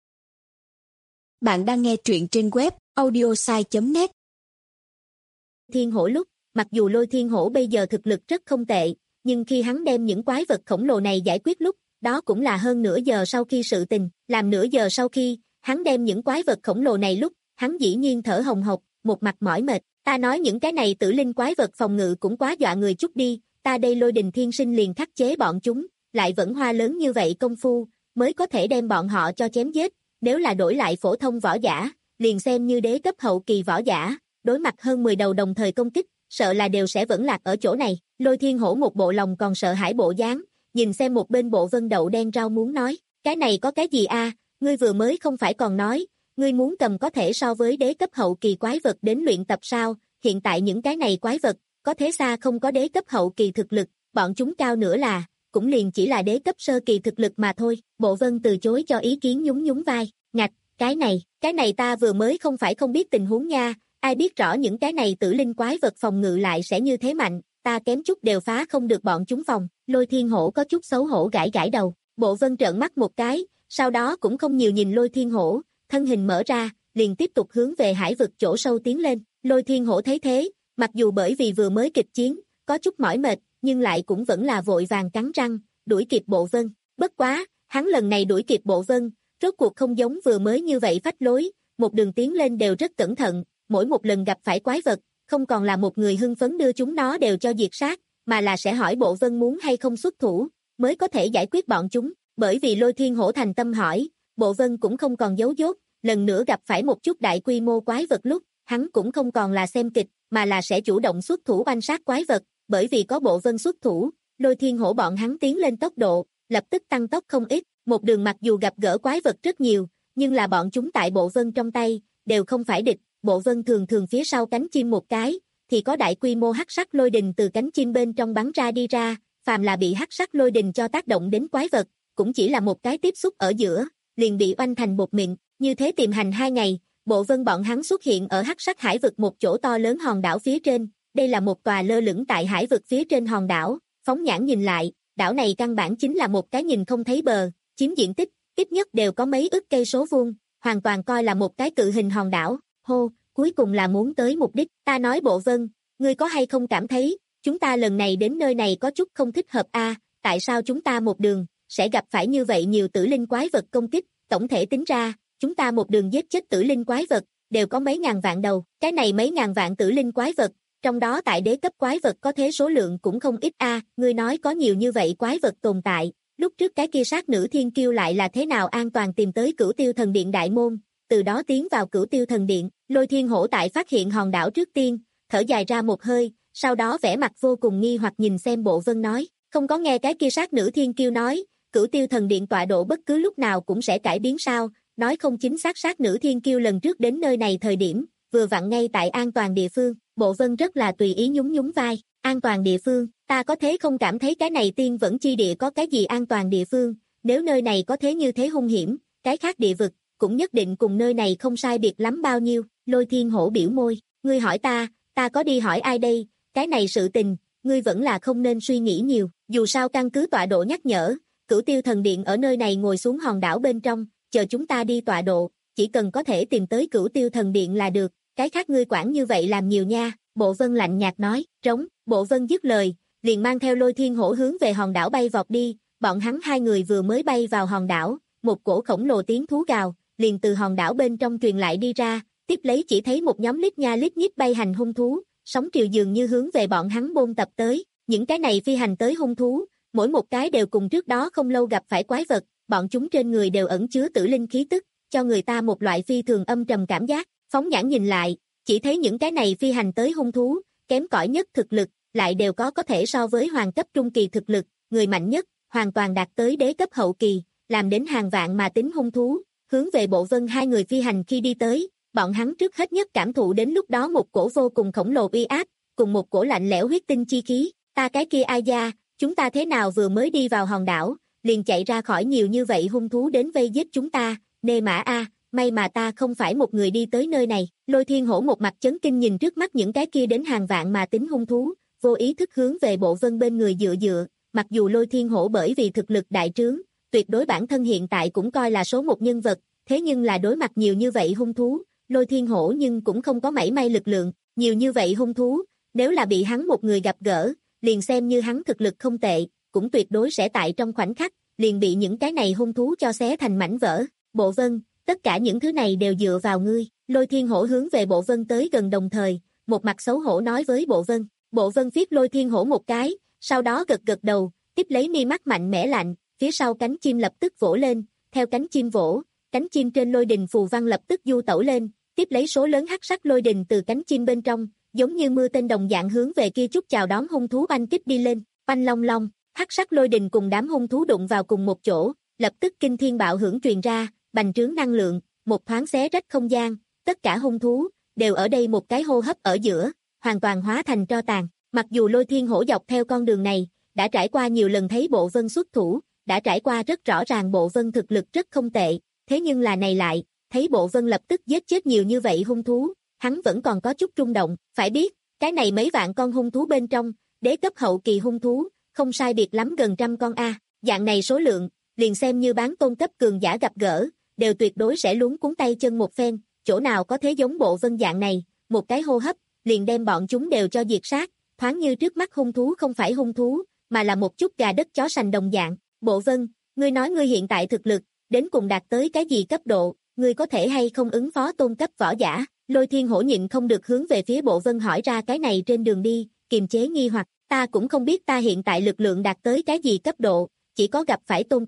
[SPEAKER 3] Bạn đang nghe truyện trên web audiosai chấm net.
[SPEAKER 2] Thiên Hổ lúc, mặc dù Lôi Thiên Hổ bây giờ thực lực rất không tệ, nhưng khi hắn đem những quái vật khổng lồ này giải quyết lúc, đó cũng là hơn nửa giờ sau khi sự tình, làm nửa giờ sau khi, hắn đem những quái vật khổng lồ này lúc, hắn dĩ nhiên thở hồng hộc, một mặt mỏi mệt, ta nói những cái này tử linh quái vật phòng ngự cũng quá dọa người chút đi, ta đây Lôi Đình Thiên Sinh liền khắc chế bọn chúng, lại vẫn hoa lớn như vậy công phu, mới có thể đem bọn họ cho chém giết, nếu là đổi lại phổ thông võ giả, liền xem như đế cấp hậu kỳ võ giả, đối mặt hơn mười đầu đồng thời công kích, sợ là đều sẽ vẫn lạc ở chỗ này, Lôi Thiên Hổ một bộ lòng còn sợ hãi bộ dáng, nhìn xem một bên Bộ Vân đậu đen rau muốn nói, cái này có cái gì a? Ngươi vừa mới không phải còn nói, ngươi muốn cầm có thể so với đế cấp hậu kỳ quái vật đến luyện tập sao, hiện tại những cái này quái vật, có thế xa không có đế cấp hậu kỳ thực lực, bọn chúng cao nữa là, cũng liền chỉ là đế cấp sơ kỳ thực lực mà thôi, Bộ Vân từ chối cho ý kiến nhún nhún vai, ngạch, cái này, cái này ta vừa mới không phải không biết tình huống nha, ai biết rõ những cái này tử linh quái vật phòng ngự lại sẽ như thế mạnh, ta kém chút đều phá không được bọn chúng phòng, Lôi Thiên Hổ có chút xấu hổ gãi gãi đầu, Bộ Vân trợn mắt một cái, sau đó cũng không nhiều nhìn Lôi Thiên Hổ, thân hình mở ra, liền tiếp tục hướng về hải vực chỗ sâu tiến lên, Lôi Thiên Hổ thấy thế, mặc dù bởi vì vừa mới kịch chiến, có chút mỏi mệt, nhưng lại cũng vẫn là vội vàng cắn răng, đuổi kịp Bộ Vân, bất quá, hắn lần này đuổi kịp Bộ Vân, rốt cuộc không giống vừa mới như vậy phách lối, một đường tiến lên đều rất cẩn thận, mỗi một lần gặp phải quái vật, không còn là một người hưng phấn đưa chúng nó đều cho diệt sát, mà là sẽ hỏi Bộ Vân muốn hay không xuất thủ, mới có thể giải quyết bọn chúng, Bởi vì Lôi Thiên Hổ thành tâm hỏi, Bộ Vân cũng không còn giấu dốt, lần nữa gặp phải một chút đại quy mô quái vật lúc, hắn cũng không còn là xem kịch, mà là sẽ chủ động xuất thủ oanh sát quái vật, bởi vì có Bộ Vân xuất thủ, Lôi Thiên Hổ bọn hắn tiến lên tốc độ, lập tức tăng tốc không ít, một đường mặc dù gặp gỡ quái vật rất nhiều, nhưng là bọn chúng tại Bộ Vân trong tay, đều không phải địch, Bộ Vân thường thường phía sau cánh chim một cái, thì có đại quy mô hắc sắc lôi đình từ cánh chim bên trong bắn ra đi ra, phàm là bị hắc sắc lôi đình cho tác động đến quái vật, cũng chỉ là một cái tiếp xúc ở giữa, liền bị oanh thành bột mịn, như thế tìm hành hai ngày, Bộ Vân bọn hắn xuất hiện ở hắc sắc hải vực một chỗ to lớn hòn đảo phía trên, đây là một tòa lơ lửng tại hải vực phía trên hòn đảo, phóng nhãn nhìn lại, đảo này căn bản chính là một cái nhìn không thấy bờ, chiếm diện tích, ít nhất đều có mấy ức cây số vuông, hoàn toàn coi là một cái cự hình hòn đảo, hô, cuối cùng là muốn tới mục đích, ta nói Bộ Vân, ngươi có hay không cảm thấy, chúng ta lần này đến nơi này có chút không thích hợp a, tại sao chúng ta một đường, sẽ gặp phải như vậy nhiều tử linh quái vật công kích, tổng thể tính ra, chúng ta một đường giết chết tử linh quái vật, đều có mấy ngàn vạn đầu, cái này mấy ngàn vạn tử linh quái vật, trong đó tại đế cấp quái vật có thế số lượng cũng không ít a, ngươi nói có nhiều như vậy quái vật tồn tại, lúc trước cái kia sát nữ thiên kiêu lại là thế nào an toàn tìm tới Cửu Tiêu Thần Điện đại môn, từ đó tiến vào Cửu Tiêu Thần Điện, Lôi Thiên Hổ tại phát hiện hòn đảo trước tiên, thở dài ra một hơi, sau đó vẻ mặt vô cùng nghi hoặc nhìn xem Bộ Vân nói, không có nghe cái kia sát nữ thiên kiêu nói, Cửu Tiêu Thần Điện tọa độ bất cứ lúc nào cũng sẽ cải biến sao, nói không chính xác sát nữ thiên kiêu lần trước đến nơi này thời điểm, vừa vặn ngay tại an toàn địa phương, Bộ Vân rất là tùy ý nhún nhún vai, an toàn địa phương, ta có thế không cảm thấy cái này tiên vẫn chi địa có cái gì an toàn địa phương, nếu nơi này có thế như thế hung hiểm, cái khác địa vực, cũng nhất định cùng nơi này không sai biệt lắm bao nhiêu, Lôi Thiên Hổ biểu môi, ngươi hỏi ta, ta có đi hỏi ai đây, cái này sự tình, ngươi vẫn là không nên suy nghĩ nhiều, dù sao căn cứ tọa độ nhắc nhở, Cửu Tiêu Thần Điện ở nơi này ngồi xuống hòn đảo bên trong, chờ chúng ta đi tọa độ, chỉ cần có thể tìm tới Cửu Tiêu Thần Điện là được, cái khác ngươi quản như vậy làm nhiều nha, Bộ Vân lạnh nhạt nói, trống, Bộ Vân dứt lời, liền mang theo Lôi Thiên Hổ hướng về hòn đảo bay vọt đi, bọn hắn hai người vừa mới bay vào hòn đảo, một cổ khổng lồ tiếng thú gào, liền từ hòn đảo bên trong truyền lại đi ra, tiếp lấy chỉ thấy một nhóm lít nha lít nhít bay hành hung thú, sóng triều dường như hướng về bọn hắn bôn tập tới, những cái này phi hành tới hung thú, mỗi một cái đều cùng trước đó không lâu gặp phải quái vật, bọn chúng trên người đều ẩn chứa tử linh khí tức, cho người ta một loại phi thường âm trầm cảm giác, phóng nhãn nhìn lại, chỉ thấy những cái này phi hành tới hung thú, kém cỏi nhất thực lực, lại đều có có thể so với hoàng cấp trung kỳ thực lực, người mạnh nhất, hoàn toàn đạt tới đế cấp hậu kỳ, làm đến hàng vạn mà tính hung thú, hướng về Bộ Vân hai người phi hành khi đi tới, bọn hắn trước hết nhất cảm thụ đến lúc đó một cổ vô cùng khổng lồ uy áp, cùng một cổ lạnh lẽo huyết tinh chi khí, ta cái kia ai da, chúng ta thế nào vừa mới đi vào hòn đảo, liền chạy ra khỏi nhiều như vậy hung thú đến vây giết chúng ta, nê mã a, may mà ta không phải một người đi tới nơi này, Lôi Thiên Hổ một mặt chấn kinh nhìn trước mắt những cái kia đến hàng vạn mà tính hung thú, vô ý thức hướng về Bộ Vân bên người dựa dựa, mặc dù Lôi Thiên Hổ bởi vì thực lực đại trướng, tuyệt đối bản thân hiện tại cũng coi là số một nhân vật, thế nhưng là đối mặt nhiều như vậy hung thú, Lôi Thiên Hổ nhưng cũng không có mảy may lực lượng, nhiều như vậy hung thú, nếu là bị hắn một người gặp gỡ, liền xem như hắn thực lực không tệ, cũng tuyệt đối sẽ tại trong khoảnh khắc, liền bị những cái này hung thú cho xé thành mảnh vỡ. Bộ Vân, tất cả những thứ này đều dựa vào ngươi, Lôi Thiên Hổ hướng về Bộ Vân tới gần đồng thời, một mặt xấu hổ nói với Bộ Vân, Bộ Vân phiết Lôi Thiên Hổ một cái, sau đó gật gật đầu, tiếp lấy mi mắt mạnh mẽ lạnh, phía sau cánh chim lập tức vỗ lên, theo cánh chim vỗ, cánh chim trên lôi đình phù văn lập tức du tẩu lên, tiếp lấy số lớn hắc sắc lôi đình từ cánh chim bên trong, giống như mưa tên đồng dạng hướng về kia chút chào đón hung thú oanh kích đi lên, oanh long long, hắc sắc lôi đình cùng đám hung thú đụng vào cùng một chỗ, lập tức kinh thiên bạo hưởng truyền ra, bành trướng năng lượng, một thoáng xé rách không gian, tất cả hung thú đều ở đây một cái hô hấp ở giữa, hoàn toàn hóa thành tro tàn. Mặc dù Lôi Thiên Hổ dọc theo con đường này, đã trải qua nhiều lần thấy Bộ Vân xuất thủ, đã trải qua rất rõ ràng Bộ Vân thực lực rất không tệ, thế nhưng là này lại, thấy Bộ Vân lập tức giết chết nhiều như vậy hung thú, hắn vẫn còn có chút rung động, phải biết, cái này mấy vạn con hung thú bên trong, đế cấp hậu kỳ hung thú, không sai biệt lắm gần trăm con a, dạng này số lượng, liền xem như bán tôn cấp cường giả gặp gỡ, đều tuyệt đối sẽ luống cuống tay chân một phen, chỗ nào có thế giống Bộ Vân dạng này, một cái hô hấp, liền đem bọn chúng đều cho diệt sát, thoáng như trước mắt hung thú không phải hung thú, mà là một chút gà đất chó sành đồng dạng. Bộ Vân, ngươi nói ngươi hiện tại thực lực, đến cùng đạt tới cái gì cấp độ, ngươi có thể hay không ứng phó tôn cấp võ giả? Lôi Thiên Hổ nhịn không được hướng về phía Bộ Vân hỏi ra cái này trên đường đi, kiềm chế nghi hoặc, ta cũng không biết ta hiện tại lực lượng đạt tới cái gì cấp độ, chỉ có gặp phải tôn cấp,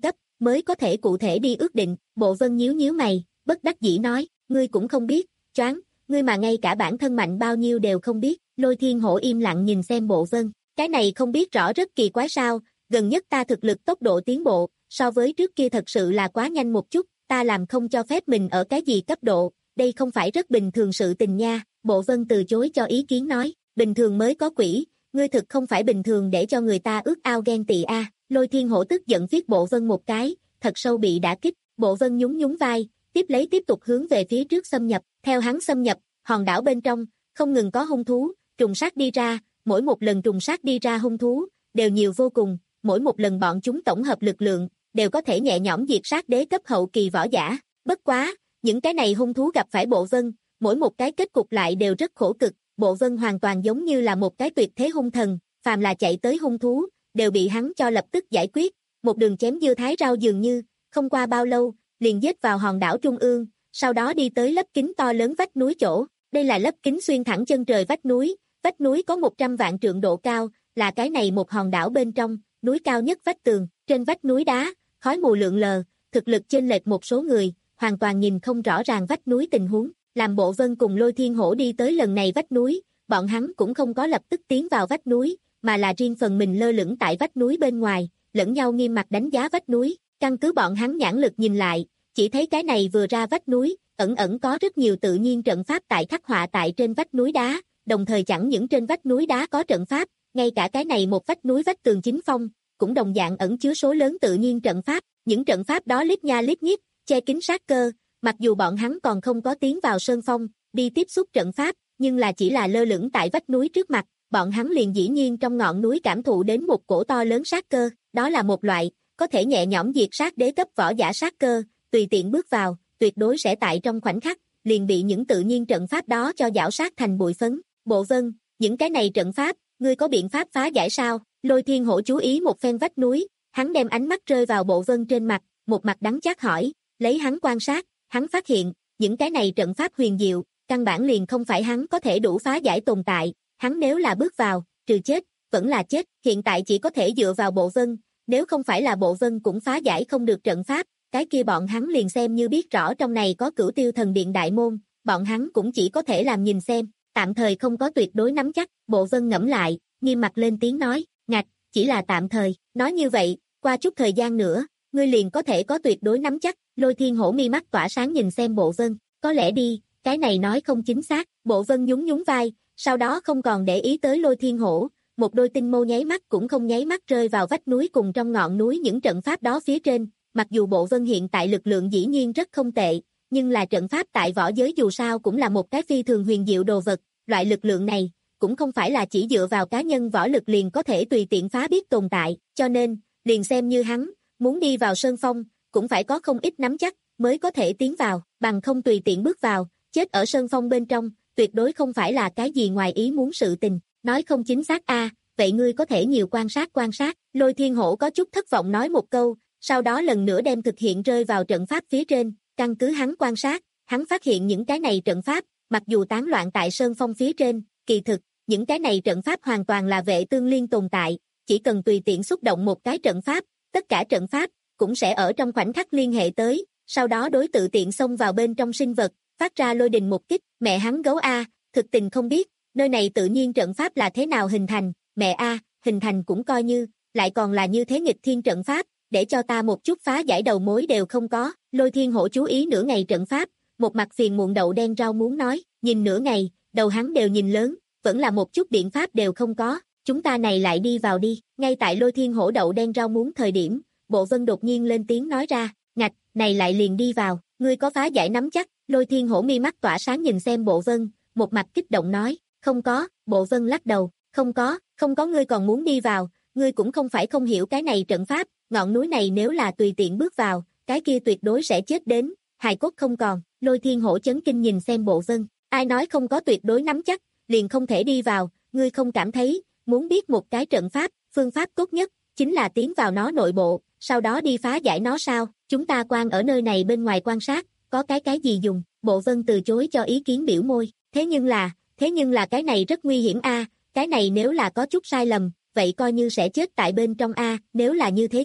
[SPEAKER 2] mới có thể cụ thể đi ước định. Bộ Vân nhíu nhíu mày, bất đắc dĩ nói, ngươi cũng không biết, choáng, ngươi mà ngay cả bản thân mạnh bao nhiêu đều không biết. Lôi Thiên Hổ im lặng nhìn xem Bộ Vân, cái này không biết rõ rất kỳ quái sao, gần nhất ta thực lực tốc độ tiến bộ, so với trước kia thật sự là quá nhanh một chút, ta làm không cho phép mình ở cái gì cấp độ, đây không phải rất bình thường sự tình nha. Bộ Vân từ chối cho ý kiến nói, bình thường mới có quỷ, ngươi thực không phải bình thường để cho người ta ước ao ghen tị a. Lôi Thiên Hổ tức giận viết Bộ Vân một cái, thật sâu bị đả kích. Bộ Vân nhún nhún vai, tiếp lấy tiếp tục hướng về phía trước xâm nhập. Theo hắn xâm nhập, hòn đảo bên trong không ngừng có hung thú trùng sát đi ra, mỗi một lần trùng sát đi ra hung thú đều nhiều vô cùng, mỗi một lần bọn chúng tổng hợp lực lượng đều có thể nhẹ nhõm diệt sát đế cấp hậu kỳ võ giả. Bất quá, những cái này hung thú gặp phải Bộ Vân, mỗi một cái kết cục lại đều rất khổ cực. Bộ Vân hoàn toàn giống như là một cái tuyệt thế hung thần, phàm là chạy tới hung thú đều bị hắn cho lập tức giải quyết, một đường chém dưa thái rau dường như, không qua bao lâu, liền giết vào hòn đảo trung ương, sau đó đi tới lấp kính to lớn vách núi chỗ. Đây là lấp kính xuyên thẳng chân trời vách núi, vách núi có một trăm vạn trượng độ cao, là cái này một hòn đảo bên trong, núi cao nhất vách tường. Trên vách núi đá, khói mù lượn lờ, thực lực chênh lệch một số người, hoàn toàn nhìn không rõ ràng vách núi tình huống. Làm Bộ Vân cùng Lôi Thiên Hổ đi tới lần này vách núi, bọn hắn cũng không có lập tức tiến vào vách núi, mà là riêng phần mình lơ lửng tại vách núi bên ngoài, lẫn nhau nghiêm mặt đánh giá vách núi. Căn cứ bọn hắn nhãn lực nhìn lại, chỉ thấy cái này vừa ra vách núi, ẩn ẩn có rất nhiều tự nhiên trận pháp tại khắc họa tại trên vách núi đá, đồng thời chẳng những trên vách núi đá có trận pháp, ngay cả cái này một vách núi vách tường chính phong, cũng đồng dạng ẩn chứa số lớn tự nhiên trận pháp. Những trận pháp đó lít nha lít nhít, che kín sát cơ, mặc dù bọn hắn còn không có tiến vào sơn phong, đi tiếp xúc trận pháp, nhưng là chỉ là lơ lửng tại vách núi trước mặt, bọn hắn liền dĩ nhiên trong ngọn núi cảm thụ đến một cổ to lớn sát cơ, đó là một loại có thể nhẹ nhõm diệt sát đế cấp võ giả sát cơ, tùy tiện bước vào, tuyệt đối sẽ tại trong khoảnh khắc liền bị những tự nhiên trận pháp đó cho giảo sát thành bụi phấn. Bộ Vân, những cái này trận pháp, ngươi có biện pháp phá giải sao? Lôi Thiên Hổ chú ý một phen vách núi, hắn đem ánh mắt rơi vào Bộ Vân trên mặt, một mặt đắng chát hỏi, lấy hắn quan sát, hắn phát hiện, những cái này trận pháp huyền diệu, căn bản liền không phải hắn có thể đủ phá giải tồn tại, hắn nếu là bước vào, trừ chết, vẫn là chết, hiện tại chỉ có thể dựa vào Bộ Vân, nếu không phải là Bộ Vân cũng phá giải không được trận pháp, cái kia bọn hắn liền xem như biết rõ trong này có Cửu Tiêu Thần Điện đại môn, bọn hắn cũng chỉ có thể làm nhìn xem, tạm thời không có tuyệt đối nắm chắc. Bộ Vân ngẫm lại, nghiêm mặt lên tiếng nói, ngạch, chỉ là tạm thời, nói như vậy, qua chút thời gian nữa, ngươi liền có thể có tuyệt đối nắm chắc. Lôi Thiên Hổ mi mắt tỏa sáng nhìn xem Bộ Vân, có lẽ đi, cái này nói không chính xác. Bộ Vân nhún nhún vai, sau đó không còn để ý tới Lôi Thiên Hổ, một đôi tinh mâu nháy mắt cũng không nháy mắt rơi vào vách núi cùng trong ngọn núi những trận pháp đó phía trên. Mặc dù Bộ Vân hiện tại lực lượng dĩ nhiên rất không tệ, nhưng là trận pháp tại võ giới dù sao cũng là một cái phi thường huyền diệu đồ vật, loại lực lượng này cũng không phải là chỉ dựa vào cá nhân võ lực liền có thể tùy tiện phá biết tồn tại, cho nên, liền xem như hắn muốn đi vào sơn phong, cũng phải có không ít nắm chắc mới có thể tiến vào, bằng không tùy tiện bước vào, chết ở sơn phong bên trong, tuyệt đối không phải là cái gì ngoài ý muốn sự tình. Nói không chính xác a, à, vậy ngươi có thể nhiều quan sát quan sát. Lôi Thiên Hổ có chút thất vọng nói một câu, sau đó lần nữa đem thực hiện rơi vào trận pháp phía trên, căn cứ hắn quan sát, hắn phát hiện những cái này trận pháp, mặc dù tán loạn tại sơn phong phía trên, kỳ thực, những cái này trận pháp hoàn toàn là vệ tương liên tồn tại, chỉ cần tùy tiện xúc động một cái trận pháp, tất cả trận pháp cũng sẽ ở trong khoảnh khắc liên hệ tới, sau đó đối tự tiện xông vào bên trong sinh vật, phát ra lôi đình một kích. Mẹ hắn gấu a, thực tình không biết, nơi này tự nhiên trận pháp là thế nào hình thành, mẹ a, hình thành cũng coi như, lại còn là như thế nghịch thiên trận pháp, để cho ta một chút phá giải đầu mối đều không có. Lôi Thiên Hổ chú ý nửa ngày trận pháp, một mặt phiền muộn đậu đen rau muốn nói, nhìn nửa ngày, đầu hắn đều nhìn lớn, vẫn là một chút biện pháp đều không có, chúng ta này lại đi vào đi. Ngay tại Lôi Thiên Hổ đậu đen rau muốn thời điểm, Bộ Vân đột nhiên lên tiếng nói ra, ngạch, này lại liền đi vào, ngươi có phá giải nắm chắc? Lôi Thiên Hổ mi mắt tỏa sáng nhìn xem Bộ Vân, một mặt kích động nói, không có. Bộ Vân lắc đầu, không có, không có, ngươi còn muốn đi vào, ngươi cũng không phải không hiểu cái này trận pháp, ngọn núi này nếu là tùy tiện bước vào, cái kia tuyệt đối sẽ chết đến, hài cốt không còn. Lôi Thiên Hổ chấn kinh nhìn xem Bộ Vân, ai nói không có tuyệt đối nắm chắc, liền không thể đi vào, ngươi không cảm thấy, muốn biết một cái trận pháp, phương pháp tốt nhất, chính là tiến vào nó nội bộ, sau đó đi phá giải nó sao? Chúng ta quan ở nơi này bên ngoài quan sát, có cái cái gì dùng? Bộ Vân từ chối cho ý kiến biểu môi, thế nhưng là, thế nhưng là cái này rất nguy hiểm a, cái này nếu là có chút sai lầm, vậy coi như sẽ chết tại bên trong a, nếu là như thế chết,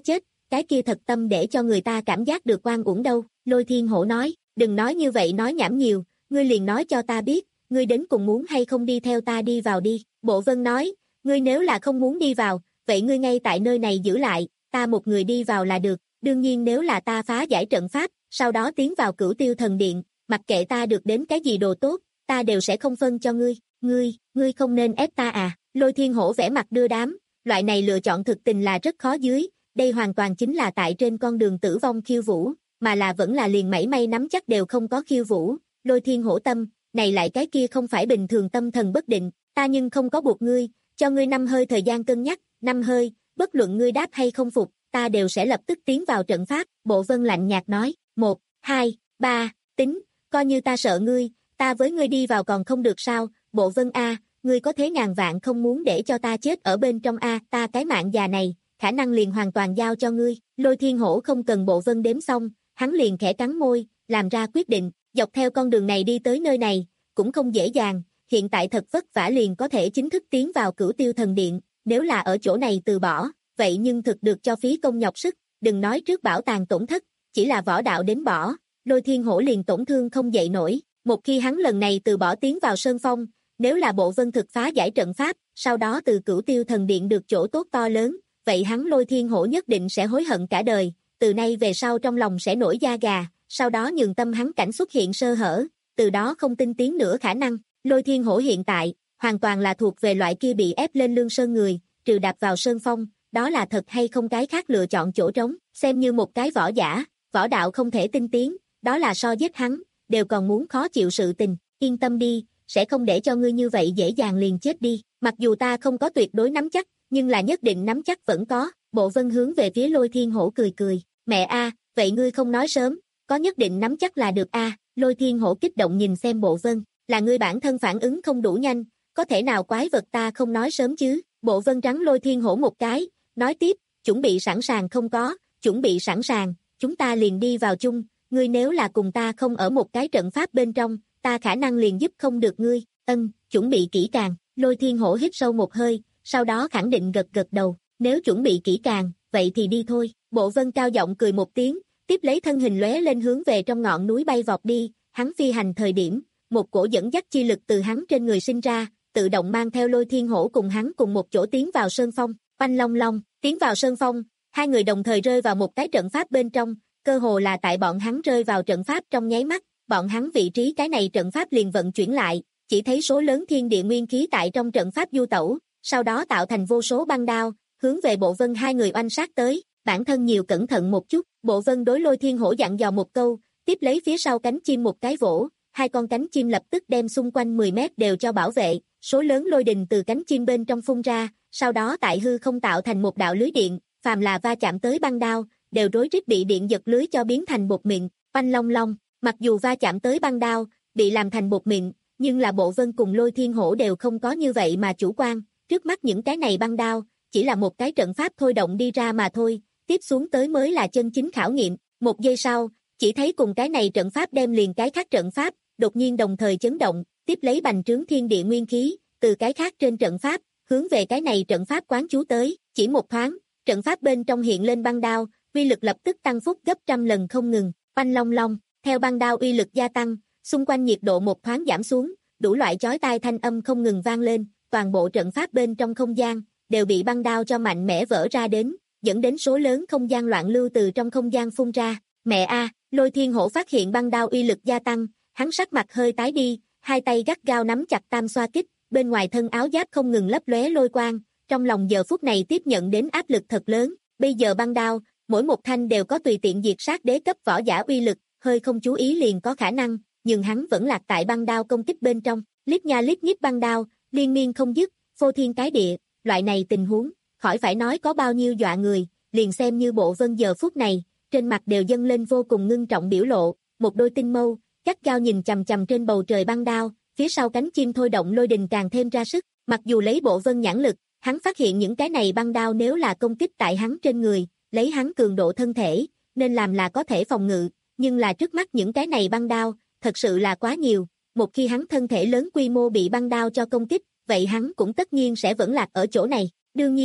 [SPEAKER 2] cái kia thật tâm để cho người ta cảm giác được oan uổng đâu, Lôi Thiên Hổ nói, đừng nói như vậy nói nhảm nhiều, ngươi liền nói cho ta biết, ngươi đến cùng muốn hay không đi theo ta đi vào đi, Bộ Vân nói, ngươi nếu là không muốn đi vào, vậy ngươi ngay tại nơi này giữ lại, ta một người đi vào là được, đương nhiên nếu là ta phá giải trận pháp, sau đó tiến vào Cửu Tiêu Thần Điện, mặc kệ ta được đến cái gì đồ tốt, ta đều sẽ không phân cho ngươi, ngươi, ngươi không nên ép ta à, Lôi Thiên Hổ vẻ mặt đưa đám, loại này lựa chọn thực tình là rất khó dưới, đây hoàn toàn chính là tại trên con đường tử vong khiêu vũ, mà là vẫn là liền mảy may nắm chắc đều không có khiêu vũ, Lôi Thiên Hổ tâm, này lại cái kia không phải bình thường tâm thần bất định, ta nhưng không có buộc ngươi, cho ngươi năm hơi thời gian cân nhắc, năm hơi, bất luận ngươi đáp hay không phục, ta đều sẽ lập tức tiến vào trận pháp, Bộ Vân lạnh nhạt nói, một, hai, ba, tính, coi như ta sợ ngươi, ta với ngươi đi vào còn không được sao, Bộ Vân a, ngươi có thế ngàn vạn không muốn để cho ta chết ở bên trong a, ta cái mạng già này, khả năng liền hoàn toàn giao cho ngươi, Lôi Thiên Hổ không cần Bộ Vân đếm xong, hắn liền khẽ cắn môi, làm ra quyết định, dọc theo con đường này đi tới nơi này, cũng không dễ dàng, hiện tại thật vất vả liền có thể chính thức tiến vào Cửu Tiêu Thần Điện, nếu là ở chỗ này từ bỏ, vậy nhưng thực được cho phí công nhọc sức, đừng nói trước bảo tàng tổn thất, chỉ là võ đạo đến bỏ, Lôi Thiên Hổ liền tổn thương không dậy nổi, một khi hắn lần này từ bỏ tiến vào Sơn Phong, nếu là Bộ Vân thực phá giải trận pháp, sau đó từ Cửu Tiêu Thần Điện được chỗ tốt to lớn, vậy hắn Lôi Thiên Hổ nhất định sẽ hối hận cả đời, từ nay về sau trong lòng sẽ nổi da gà, sau đó nhường tâm hắn cảnh xuất hiện sơ hở, từ đó không tin tiến nữa khả năng, Lôi Thiên Hổ hiện tại, hoàn toàn là thuộc về loại kia bị ép lên lương sơn người, trừ đạp vào Sơn Phong, đó là thật hay không cái khác lựa chọn chỗ trống, xem như một cái võ giả, võ đạo không thể tinh tiến, đó là so giết hắn, đều còn muốn khó chịu sự tình, yên tâm đi, sẽ không để cho ngươi như vậy dễ dàng liền chết đi, mặc dù ta không có tuyệt đối nắm chắc, nhưng là nhất định nắm chắc vẫn có, Bộ Vân hướng về phía Lôi Thiên Hổ cười cười, mẹ a, vậy ngươi không nói sớm, có nhất định nắm chắc là được a, Lôi Thiên Hổ kích động nhìn xem Bộ Vân, là ngươi bản thân phản ứng không đủ nhanh, có thể nào quái vật ta không nói sớm chứ, Bộ Vân trắng Lôi Thiên Hổ một cái, nói tiếp, chuẩn bị sẵn sàng không có, chuẩn bị sẵn sàng, chúng ta liền đi vào chung, ngươi nếu là cùng ta không ở một cái trận pháp bên trong, ta khả năng liền giúp không được ngươi, ân, chuẩn bị kỹ càng, Lôi Thiên Hổ hít sâu một hơi, sau đó khẳng định gật gật đầu, nếu chuẩn bị kỹ càng, vậy thì đi thôi, Bộ Vân cao giọng cười một tiếng, tiếp lấy thân hình lóe lên hướng về trong ngọn núi bay vọt đi, hắn phi hành thời điểm, một cổ dẫn dắt chi lực từ hắn trên người sinh ra, tự động mang theo Lôi Thiên Hổ cùng hắn cùng một chỗ tiến vào Sơn Phong, oanh long long, tiến vào Sơn Phong, hai người đồng thời rơi vào một cái trận pháp bên trong, cơ hồ là tại bọn hắn rơi vào trận pháp trong nháy mắt, bọn hắn vị trí cái này trận pháp liền vận chuyển lại, chỉ thấy số lớn thiên địa nguyên khí tại trong trận pháp du tẩu, sau đó tạo thành vô số băng đao, hướng về Bộ Vân hai người oanh sát tới, bản thân nhiều cẩn thận một chút, Bộ Vân đối Lôi Thiên Hổ dặn dò một câu, tiếp lấy phía sau cánh chim một cái vỗ, hai con cánh chim lập tức đem xung quanh mười mét đều cho bảo vệ, số lớn lôi đình từ cánh chim bên trong phun ra, sau đó tại hư không tạo thành một đạo lưới điện, phàm là va chạm tới băng đao, đều rối rít bị điện giật lưới cho biến thành bột mịn, oanh long long, mặc dù va chạm tới băng đao, bị làm thành bột mịn, nhưng là Bộ Vân cùng Lôi Thiên Hổ đều không có như vậy mà chủ quan, trước mắt những cái này băng đao, chỉ là một cái trận pháp thôi động đi ra mà thôi, tiếp xuống tới mới là chân chính khảo nghiệm, một giây sau, chỉ thấy cùng cái này trận pháp đem liền cái khác trận pháp, đột nhiên đồng thời chấn động, tiếp lấy bành trướng thiên địa nguyên khí, từ cái khác trên trận pháp, hướng về cái này trận pháp quán chú tới, chỉ một thoáng, trận pháp bên trong hiện lên băng đao, uy lực lập tức tăng phúc gấp trăm lần không ngừng, oanh long long, theo băng đao uy lực gia tăng, xung quanh nhiệt độ một thoáng giảm xuống, đủ loại chói tai thanh âm không ngừng vang lên, toàn bộ trận pháp bên trong không gian, đều bị băng đao cho mạnh mẽ vỡ ra đến, dẫn đến số lớn không gian loạn lưu từ trong không gian phun ra, mẹ a, Lôi Thiên Hổ phát hiện băng đao uy lực gia tăng, hắn sắc mặt hơi tái đi, hai tay gắt gao nắm chặt tam xoa kích, bên ngoài thân áo giáp không ngừng lấp lóe lôi quang, trong lòng giờ phút này tiếp nhận đến áp lực thật lớn, bây giờ băng đao, mỗi một thanh đều có tùy tiện diệt sát đế cấp võ giả uy lực, hơi không chú ý liền có khả năng, nhưng hắn vẫn lạc tại băng đao công kích bên trong, lít nha lít nhít băng đao, liên miên không dứt, phô thiên cái địa, loại này tình huống, khỏi phải nói có bao nhiêu dọa người, liền xem như Bộ Vân giờ phút này, trên mặt đều dâng lên vô cùng ngưng trọng biểu lộ, một đôi tinh mâu, gắt gao nhìn chằm chằm trên bầu trời băng đao, phía sau cánh chim thôi động lôi đình càng thêm ra sức, mặc dù lấy Bộ Vân nhãn lực, hắn phát hiện những cái này băng đao nếu là công kích tại hắn trên người, lấy hắn cường độ thân thể, nên làm là có thể phòng ngự, nhưng là trước mắt những cái này băng đao, thật sự là quá nhiều, một khi hắn thân thể lớn quy mô bị băng đao cho công kích, vậy hắn cũng tất nhiên sẽ vẫn lạc ở chỗ này, đương nhiên,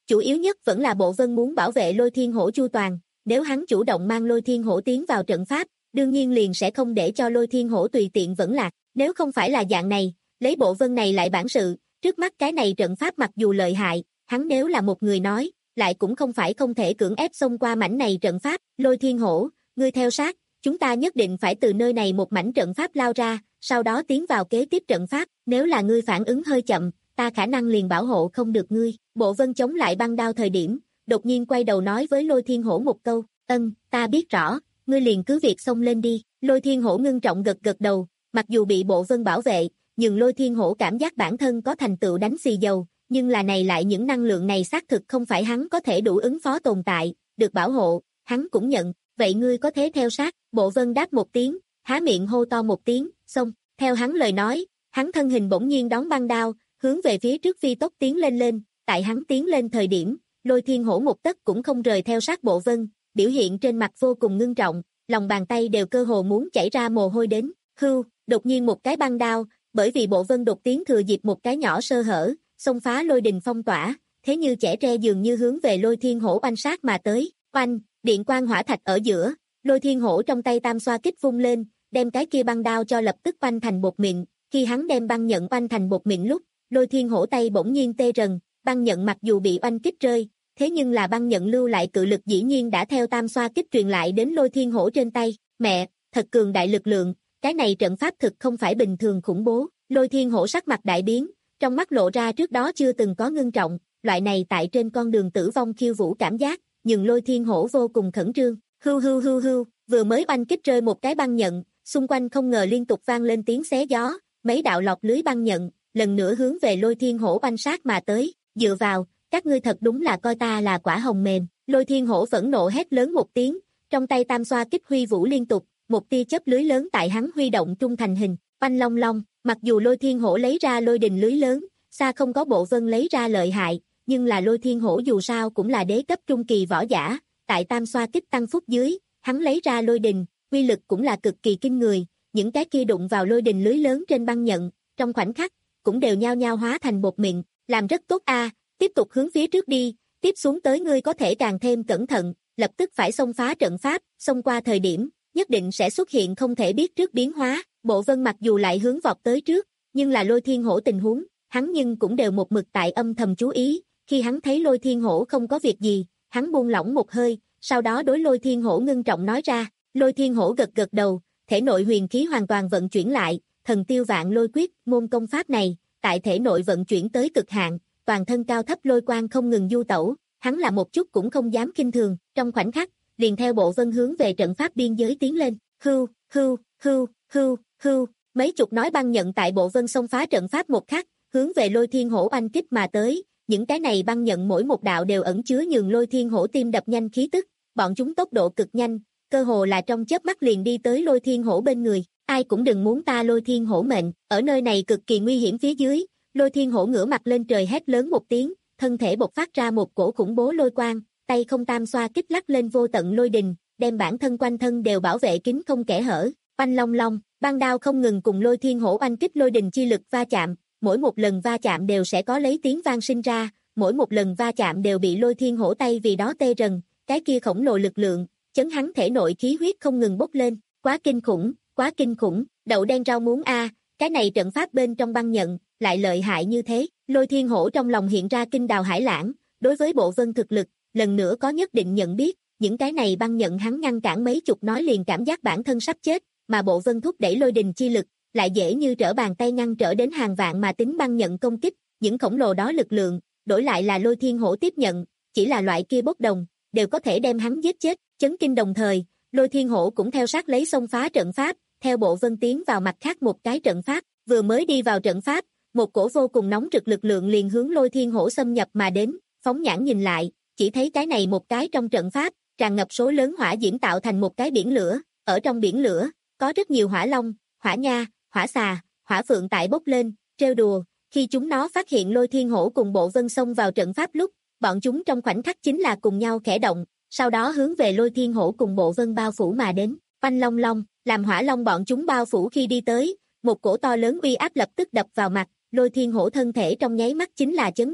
[SPEAKER 2] chủ yếu nhất vẫn là Bộ Vân muốn bảo vệ Lôi Thiên Hổ chu toàn, nếu hắn chủ động mang Lôi Thiên Hổ tiến vào trận pháp, đương nhiên liền sẽ không để cho Lôi Thiên Hổ tùy tiện vẫn lạc, nếu không phải là dạng này, lấy Bộ Vân này lại bản sự, trước mắt cái này trận pháp mặc dù lợi hại, hắn nếu là một người nói, lại cũng không phải không thể cưỡng ép xông qua mảnh này trận pháp, Lôi Thiên Hổ, ngươi theo sát, chúng ta nhất định phải từ nơi này một mảnh trận pháp lao ra, sau đó tiến vào kế tiếp trận pháp, nếu là ngươi phản ứng hơi chậm, ta khả năng liền bảo hộ không được ngươi. Bộ Vân chống lại băng đao thời điểm, đột nhiên quay đầu nói với Lôi Thiên Hổ một câu, ân, ta biết rõ, ngươi liền cứ việc xông lên đi. Lôi Thiên Hổ ngưng trọng gật gật đầu, mặc dù bị Bộ Vân bảo vệ, nhưng Lôi Thiên Hổ cảm giác bản thân có thành tựu đánh xì dầu, nhưng là này lại những năng lượng này xác thực không phải hắn có thể đủ ứng phó tồn tại, được bảo hộ, hắn cũng nhận, vậy ngươi có thế theo sát. Bộ Vân đáp một tiếng, há miệng hô to một tiếng, xông, theo hắn lời nói, hắn thân hình bỗng nhiên đón băng đao, hướng về phía trước phi tốc tiến lên lên, tại hắn tiến lên thời điểm, Lôi Thiên Hổ một tấc cũng không rời theo sát Bộ Vân, biểu hiện trên mặt vô cùng ngưng trọng, lòng bàn tay đều cơ hồ muốn chảy ra mồ hôi đến, hưu, đột nhiên một cái băng đao, bởi vì Bộ Vân đột tiến thừa dịp một cái nhỏ sơ hở, xông phá lôi đình phong tỏa, thế như chẻ tre dường như hướng về Lôi Thiên Hổ oanh sát mà tới, oanh, điện quang hỏa thạch ở giữa, Lôi Thiên Hổ trong tay tam xoa kích vung lên, đem cái kia băng đao cho lập tức oanh thành bột mịn, khi hắn đem băng nhận oanh thành bột mịn lúc, Lôi Thiên Hổ tay bỗng nhiên tê rần, băng nhận mặc dù bị oanh kích rơi, thế nhưng là băng nhận lưu lại cự lực dĩ nhiên đã theo tam xoa kích truyền lại đến Lôi Thiên Hổ trên tay, mẹ, thật cường đại lực lượng, cái này trận pháp thực không phải bình thường khủng bố. Lôi Thiên Hổ sắc mặt đại biến, trong mắt lộ ra trước đó chưa từng có ngưng trọng, loại này tại trên con đường tử vong khiêu vũ cảm giác, nhưng Lôi Thiên Hổ vô cùng khẩn trương, hưu hưu hưu hưu, vừa mới oanh kích rơi một cái băng nhận, xung quanh không ngờ liên tục vang lên tiếng xé gió, mấy đạo lọc lưới băng nhận, lần nữa hướng về Lôi Thiên Hổ oanh sát mà tới, dựa vào, các ngươi thật đúng là coi ta là quả hồng mềm. Lôi Thiên Hổ phẫn nộ hét lớn một tiếng, trong tay tam xoa kích huy vũ liên tục, một tia chớp lưới lớn tại hắn huy động trung thành hình, oanh long long, mặc dù Lôi Thiên Hổ lấy ra lôi đình lưới lớn, xa không có Bộ Vân lấy ra lợi hại, nhưng là Lôi Thiên Hổ dù sao cũng là đế cấp trung kỳ võ giả, tại tam xoa kích tăng phúc dưới, hắn lấy ra lôi đình, uy lực cũng là cực kỳ kinh người, những cái kia đụng vào lôi đình lưới lớn trên băng nhận, trong khoảnh khắc, cũng đều nhao nhao hóa thành bột mịn, làm rất tốt a, tiếp tục hướng phía trước đi, tiếp xuống tới ngươi có thể càng thêm cẩn thận, lập tức phải xông phá trận pháp, xông qua thời điểm, nhất định sẽ xuất hiện không thể biết trước biến hóa. Bộ Vân mặc dù lại hướng vọt tới trước, nhưng là Lôi Thiên Hổ tình huống, hắn nhưng cũng đều một mực tại âm thầm chú ý, khi hắn thấy Lôi Thiên Hổ không có việc gì, hắn buông lỏng một hơi, sau đó đối Lôi Thiên Hổ ngưng trọng nói ra, Lôi Thiên Hổ gật gật đầu, thể nội huyền khí hoàn toàn vận chuyển lại, thần tiêu vạn lôi quyết, môn công pháp này, tại thể nội vận chuyển tới cực hạn, toàn thân cao thấp lôi quang không ngừng du tẩu, hắn là một chút cũng không dám khinh thường, trong khoảnh khắc, liền theo Bộ Vân hướng về trận pháp biên giới tiến lên, hưu, hưu, hưu, hưu, hưu, mấy chục nói băng nhận tại Bộ Vân xông phá trận pháp một khắc, hướng về Lôi Thiên Hổ oanh kích mà tới, những cái này băng nhận mỗi một đạo đều ẩn chứa nhường Lôi Thiên Hổ tim đập nhanh khí tức, bọn chúng tốc độ cực nhanh, cơ hồ là trong chớp mắt liền đi tới Lôi Thiên Hổ bên người, ai cũng đừng muốn ta Lôi Thiên Hổ mệnh, ở nơi này cực kỳ nguy hiểm phía dưới, Lôi Thiên Hổ ngửa mặt lên trời hét lớn một tiếng, thân thể bộc phát ra một cổ khủng bố lôi quang, tay không tam xoa kích lắc lên vô tận lôi đình, đem bản thân quanh thân đều bảo vệ kín không kẽ hở, oanh long long, băng đao không ngừng cùng Lôi Thiên Hổ oanh kích lôi đình chi lực va chạm, mỗi một lần va chạm đều sẽ có lấy tiếng vang sinh ra, mỗi một lần va chạm đều bị Lôi Thiên Hổ tay vì đó tê rần, cái kia khổng lồ lực lượng, chấn hắn thể nội khí huyết không ngừng bốc lên, quá kinh khủng, quá kinh khủng, đậu đen rau muống a, cái này trận pháp bên trong băng nhận, lại lợi hại như thế. Lôi Thiên Hổ trong lòng hiện ra kinh đào hải lãng, đối với Bộ Vân thực lực, lần nữa có nhất định nhận biết, những cái này băng nhận hắn ngăn cản mấy chục nói liền cảm giác bản thân sắp chết, mà Bộ Vân thúc đẩy lôi đình chi lực, lại dễ như trở bàn tay ngăn trở đến hàng vạn mà tính băng nhận công kích, những khổng lồ đó lực lượng, đổi lại là Lôi Thiên Hổ tiếp nhận, chỉ là loại kia bốc đồng, đều có thể đem hắn giết chết, chấn kinh đồng thời, Lôi Thiên Hổ cũng theo sát lấy xông phá trận pháp, theo Bộ Vân tiến vào mặt khác một cái trận pháp, vừa mới đi vào trận pháp, một cổ vô cùng nóng rực lực lượng liền hướng Lôi Thiên Hổ xâm nhập mà đến, phóng nhãn nhìn lại, chỉ thấy cái này một cái trong trận pháp, tràn ngập số lớn hỏa diễm tạo thành một cái biển lửa, ở trong biển lửa, có rất nhiều hỏa long, hỏa nha, hỏa xà, hỏa phượng tại bốc lên, trêu đùa, khi chúng nó phát hiện Lôi Thiên Hổ cùng Bộ Vân xông vào trận pháp lúc, bọn chúng trong khoảnh khắc chính là cùng nhau khẽ động, sau đó hướng về Lôi Thiên Hổ cùng Bộ Vân bao phủ mà đến, oanh long long, làm hỏa long bọn chúng bao phủ khi đi tới, một cổ to lớn uy áp lập tức đập vào mặt, Lôi Thiên Hổ thân thể trong nháy mắt chính là chấn động,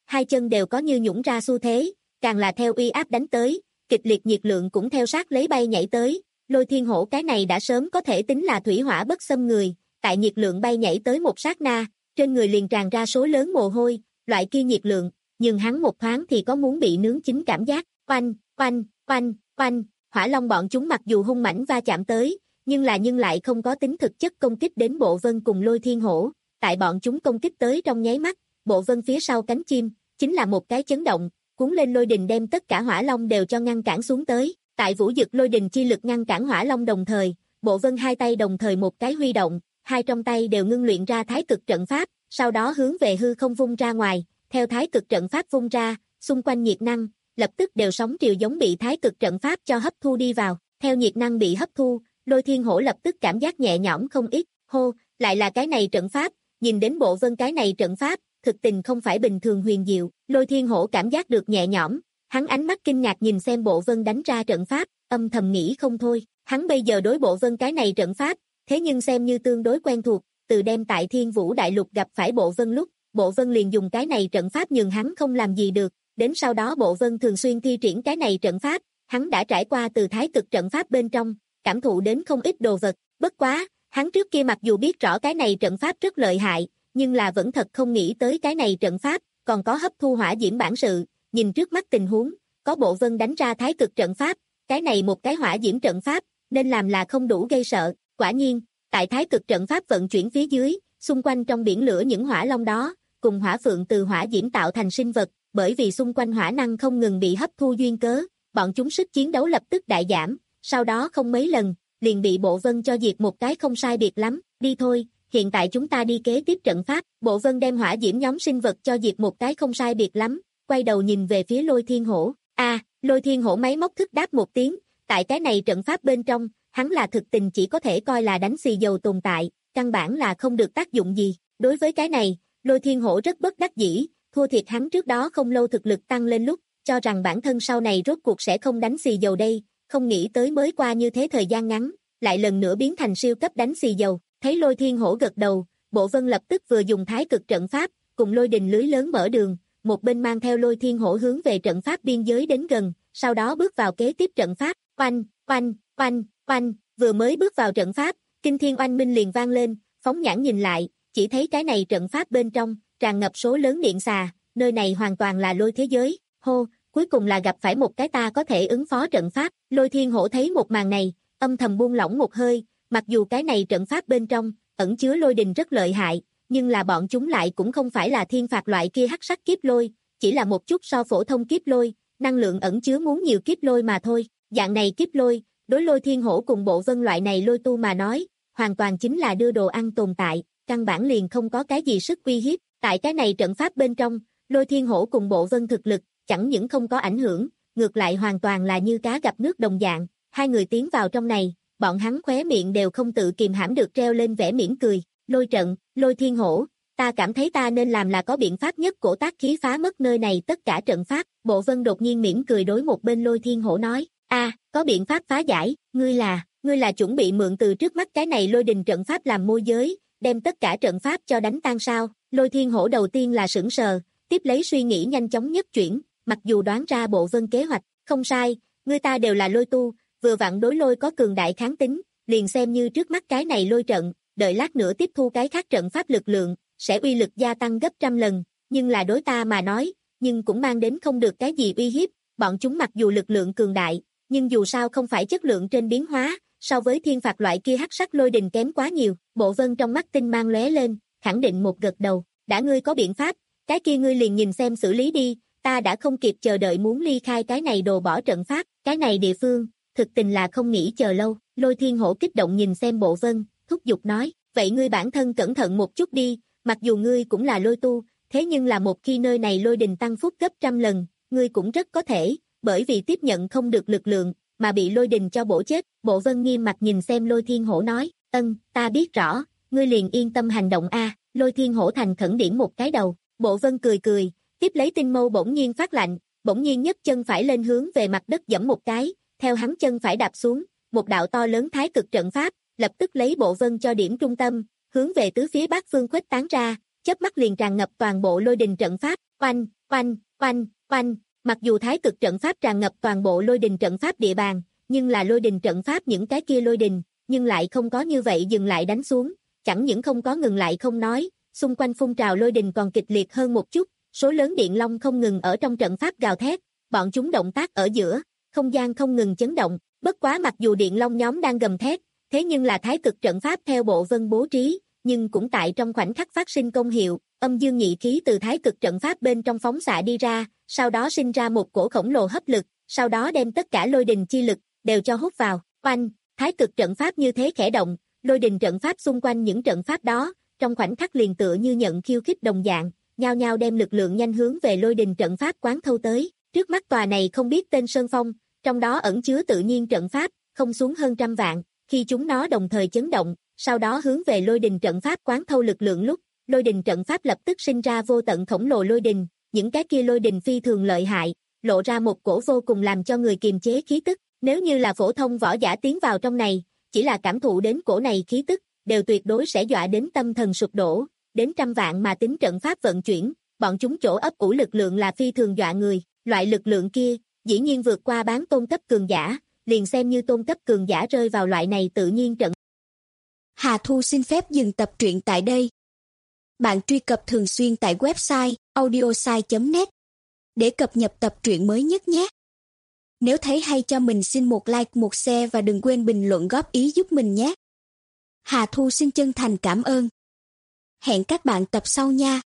[SPEAKER 2] hai chân đều có như nhũng ra xu thế, càng là theo uy áp đánh tới, kịch liệt nhiệt lượng cũng theo sát lấy bay nhảy tới, Lôi Thiên Hổ cái này đã sớm có thể tính là thủy hỏa bất xâm người, tại nhiệt lượng bay nhảy tới một sát na, trên người liền tràn ra số lớn mồ hôi, loại kia nhiệt lượng, nhưng hắn một thoáng thì có muốn bị nướng chín cảm giác, oanh, oanh, oanh, oanh, hỏa long bọn chúng mặc dù hung mãnh va chạm tới, nhưng là nhưng lại không có tính thực chất công kích đến Bộ Vân cùng Lôi Thiên Hổ, tại bọn chúng công kích tới trong nháy mắt, Bộ Vân phía sau cánh chim, chính là một cái chấn động, cuốn lên lôi đình đem tất cả hỏa long đều cho ngăn cản xuống tới, tại vũ dực lôi đình chi lực ngăn cản hỏa long đồng thời, Bộ Vân hai tay đồng thời một cái huy động, hai trong tay đều ngưng luyện ra thái cực trận pháp, sau đó hướng về hư không vung ra ngoài, theo thái cực trận pháp vung ra, xung quanh nhiệt năng, lập tức đều sóng triều giống bị thái cực trận pháp cho hấp thu đi vào, theo nhiệt năng bị hấp thu, Lôi Thiên Hổ lập tức cảm giác nhẹ nhõm không ít, hô, lại là cái này trận pháp, nhìn đến Bộ Vân cái này trận pháp, thực tình không phải bình thường huyền diệu, Lôi Thiên Hổ cảm giác được nhẹ nhõm, hắn ánh mắt kinh ngạc nhìn xem Bộ Vân đánh ra trận pháp, âm thầm nghĩ không thôi, hắn bây giờ đối Bộ Vân cái này trận pháp, thế nhưng xem như tương đối quen thuộc, từ đem tại Thiên Vũ Đại Lục gặp phải Bộ Vân lúc, Bộ Vân liền dùng cái này trận pháp nhường hắn không làm gì được, đến sau đó Bộ Vân thường xuyên thi triển cái này trận pháp, hắn đã trải qua từ thái cực trận pháp bên trong, cảm thụ đến không ít đồ vật, bất quá, hắn trước kia mặc dù biết rõ cái này trận pháp rất lợi hại, nhưng là vẫn thật không nghĩ tới cái này trận pháp, còn có hấp thu hỏa diễm bản sự, nhìn trước mắt tình huống, có Bộ Vân đánh ra thái cực trận pháp, cái này một cái hỏa diễm trận pháp, nên làm là không đủ gây sợ, quả nhiên, tại thái cực trận pháp vận chuyển phía dưới, xung quanh trong biển lửa những hỏa long đó, cùng hỏa phượng từ hỏa diễm tạo thành sinh vật, bởi vì xung quanh hỏa năng không ngừng bị hấp thu duyên cớ, bọn chúng sức chiến đấu lập tức đại giảm, sau đó không mấy lần, liền bị Bộ Vân cho diệt một cái không sai biệt lắm, đi thôi, hiện tại chúng ta đi kế tiếp trận pháp, Bộ Vân đem hỏa diễm nhóm sinh vật cho diệt một cái không sai biệt lắm, quay đầu nhìn về phía Lôi Thiên Hổ, a à, Lôi Thiên Hổ máy móc thức đáp một tiếng, tại cái này trận pháp bên trong, hắn là thực tình chỉ có thể coi là đánh xì dầu tồn tại, căn bản là không được tác dụng gì, đối với cái này, Lôi Thiên Hổ rất bất đắc dĩ, thua thiệt hắn trước đó không lâu thực lực tăng lên lúc, cho rằng bản thân sau này rốt cuộc sẽ không đánh xì dầu đây, không nghĩ tới mới qua như thế thời gian ngắn, lại lần nữa biến thành siêu cấp đánh xì dầu, thấy Lôi Thiên Hổ gật đầu, Bộ Vân lập tức vừa dùng thái cực trận pháp, cùng lôi đình lưới lớn mở đường, một bên mang theo Lôi Thiên Hổ hướng về trận pháp biên giới đến gần, sau đó bước vào kế tiếp trận pháp, oanh, oanh, oanh, oanh, vừa mới bước vào trận pháp, kinh thiên oanh minh liền vang lên, phóng nhãn nhìn lại, chỉ thấy cái này trận pháp bên trong, tràn ngập số lớn điện xà, nơi này hoàn toàn là lôi thế giới, hô, cuối cùng là gặp phải một cái ta có thể ứng phó trận pháp, Lôi Thiên Hổ thấy một màn này, âm thầm buông lỏng một hơi, mặc dù cái này trận pháp bên trong, ẩn chứa lôi đình rất lợi hại, nhưng là bọn chúng lại cũng không phải là thiên phạt loại kia hắc sắc kiếp lôi, chỉ là một chút so phổ thông kiếp lôi, năng lượng ẩn chứa muốn nhiều kiếp lôi mà thôi, dạng này kiếp lôi, đối Lôi Thiên Hổ cùng Bộ Vân loại này lôi tu mà nói, hoàn toàn chính là đưa đồ ăn tồn tại, căn bản liền không có cái gì sức uy hiếp, tại cái này trận pháp bên trong, Lôi Thiên Hổ cùng Bộ Vân thực lực, chẳng những không có ảnh hưởng, ngược lại hoàn toàn là như cá gặp nước đồng dạng, hai người tiến vào trong này, bọn hắn khóe miệng đều không tự kìm hãm được treo lên vẻ mỉm cười, Lôi trận, Lôi Thiên Hổ, ta cảm thấy ta nên làm là có biện pháp nhất cổ tác khí phá mất nơi này tất cả trận pháp, Bộ Vân đột nhiên mỉm cười đối một bên Lôi Thiên Hổ nói, a, có biện pháp phá giải, ngươi là, ngươi là chuẩn bị mượn từ trước mắt cái này lôi đình trận pháp làm môi giới, đem tất cả trận pháp cho đánh tan sao, Lôi Thiên Hổ đầu tiên là sửng sờ, tiếp lấy suy nghĩ nhanh chóng nhất chuyển, mặc dù đoán ra Bộ Vân kế hoạch, không sai, người ta đều là lôi tu, vừa vặn đối lôi có cường đại kháng tính, liền xem như trước mắt cái này lôi trận, đợi lát nữa tiếp thu cái khác trận pháp lực lượng, sẽ uy lực gia tăng gấp trăm lần, nhưng là đối ta mà nói, nhưng cũng mang đến không được cái gì uy hiếp, bọn chúng mặc dù lực lượng cường đại, nhưng dù sao không phải chất lượng trên biến hóa, so với thiên phạt loại kia hắc sắc lôi đình kém quá nhiều, Bộ Vân trong mắt tinh mang lóe lên, khẳng định một gật đầu, đã ngươi có biện pháp, cái kia ngươi liền nhìn xem xử lý đi, ta đã không kịp chờ đợi muốn ly khai cái này đồ bỏ trận pháp, cái này địa phương, thực tình là không nghĩ chờ lâu, Lôi Thiên Hổ kích động nhìn xem Bộ Vân, thúc giục nói, vậy ngươi bản thân cẩn thận một chút đi, mặc dù ngươi cũng là lôi tu, thế nhưng là một khi nơi này lôi đình tăng phúc gấp trăm lần, ngươi cũng rất có thể, bởi vì tiếp nhận không được lực lượng, mà bị lôi đình cho bổ chết, Bộ Vân nghiêm mặt nhìn xem Lôi Thiên Hổ nói, ân, ta biết rõ, ngươi liền yên tâm hành động a. Lôi Thiên Hổ thành khẩn điểm một cái đầu, Bộ Vân cười cười, tiếp lấy tinh mâu bỗng nhiên phát lạnh, bỗng nhiên nhấc chân phải lên hướng về mặt đất giẫm một cái, theo hắn chân phải đạp xuống, một đạo to lớn thái cực trận pháp, lập tức lấy Bộ Vân cho điểm trung tâm, hướng về tứ phía bát phương khuếch tán ra, chớp mắt liền tràn ngập toàn bộ lôi đình trận pháp, oanh, oanh, oanh, oanh. Mặc dù thái cực trận pháp tràn ngập toàn bộ lôi đình trận pháp địa bàn, nhưng là lôi đình trận pháp những cái kia lôi đình, nhưng lại không có như vậy dừng lại đánh xuống, chẳng những không có ngừng lại không nói, xung quanh phun trào lôi đình còn kịch liệt hơn một chút, số lớn điện long không ngừng ở trong trận pháp gào thét, bọn chúng động tác ở giữa, không gian không ngừng chấn động, bất quá mặc dù điện long nhóm đang gầm thét, thế nhưng là thái cực trận pháp theo bộ vân bố trí, nhưng cũng tại trong khoảnh khắc phát sinh công hiệu, âm dương nhị khí từ thái cực trận pháp bên trong phóng xạ đi ra, sau đó sinh ra một cổ khổng lồ hấp lực, sau đó đem tất cả lôi đình chi lực đều cho hút vào, oanh, thái cực trận pháp như thế khẽ động, lôi đình trận pháp xung quanh những trận pháp đó, trong khoảnh khắc liền tựa như nhận khiêu khích đồng dạng, nhao nhao đem lực lượng nhanh hướng về lôi đình trận pháp quán thâu tới, trước mắt tòa này không biết tên sơn phong, trong đó ẩn chứa tự nhiên trận pháp, không xuống hơn trăm vạn, khi chúng nó đồng thời chấn động, sau đó hướng về lôi đình trận pháp quán thâu lực lượng lúc, lôi đình trận pháp lập tức sinh ra vô tận khổng lồ lôi đình, những cái kia lôi đình phi thường lợi hại, lộ ra một cổ vô cùng làm cho người kiềm chế khí tức, nếu như là phổ thông võ giả tiến vào trong này, chỉ là cảm thụ đến cổ này khí tức, đều tuyệt đối sẽ dọa đến tâm thần sụp đổ, đến trăm vạn mà tính trận pháp vận chuyển, bọn chúng chỗ ấp ủ lực lượng là phi thường dọa người, loại lực lượng kia, dĩ nhiên vượt qua bán tôn cấp cường giả, liền xem như tôn cấp cường giả rơi vào loại này tự nhiên trận.
[SPEAKER 3] Hà Thu xin phép dừng tập truyện tại đây. Bạn truy cập thường xuyên tại website audiosai chấm net để cập nhật tập truyện mới nhất nhé. Nếu thấy hay cho mình xin một like, một share và đừng quên bình luận góp ý giúp mình nhé. Hà Thu xin chân thành cảm ơn. Hẹn các bạn tập sau nha.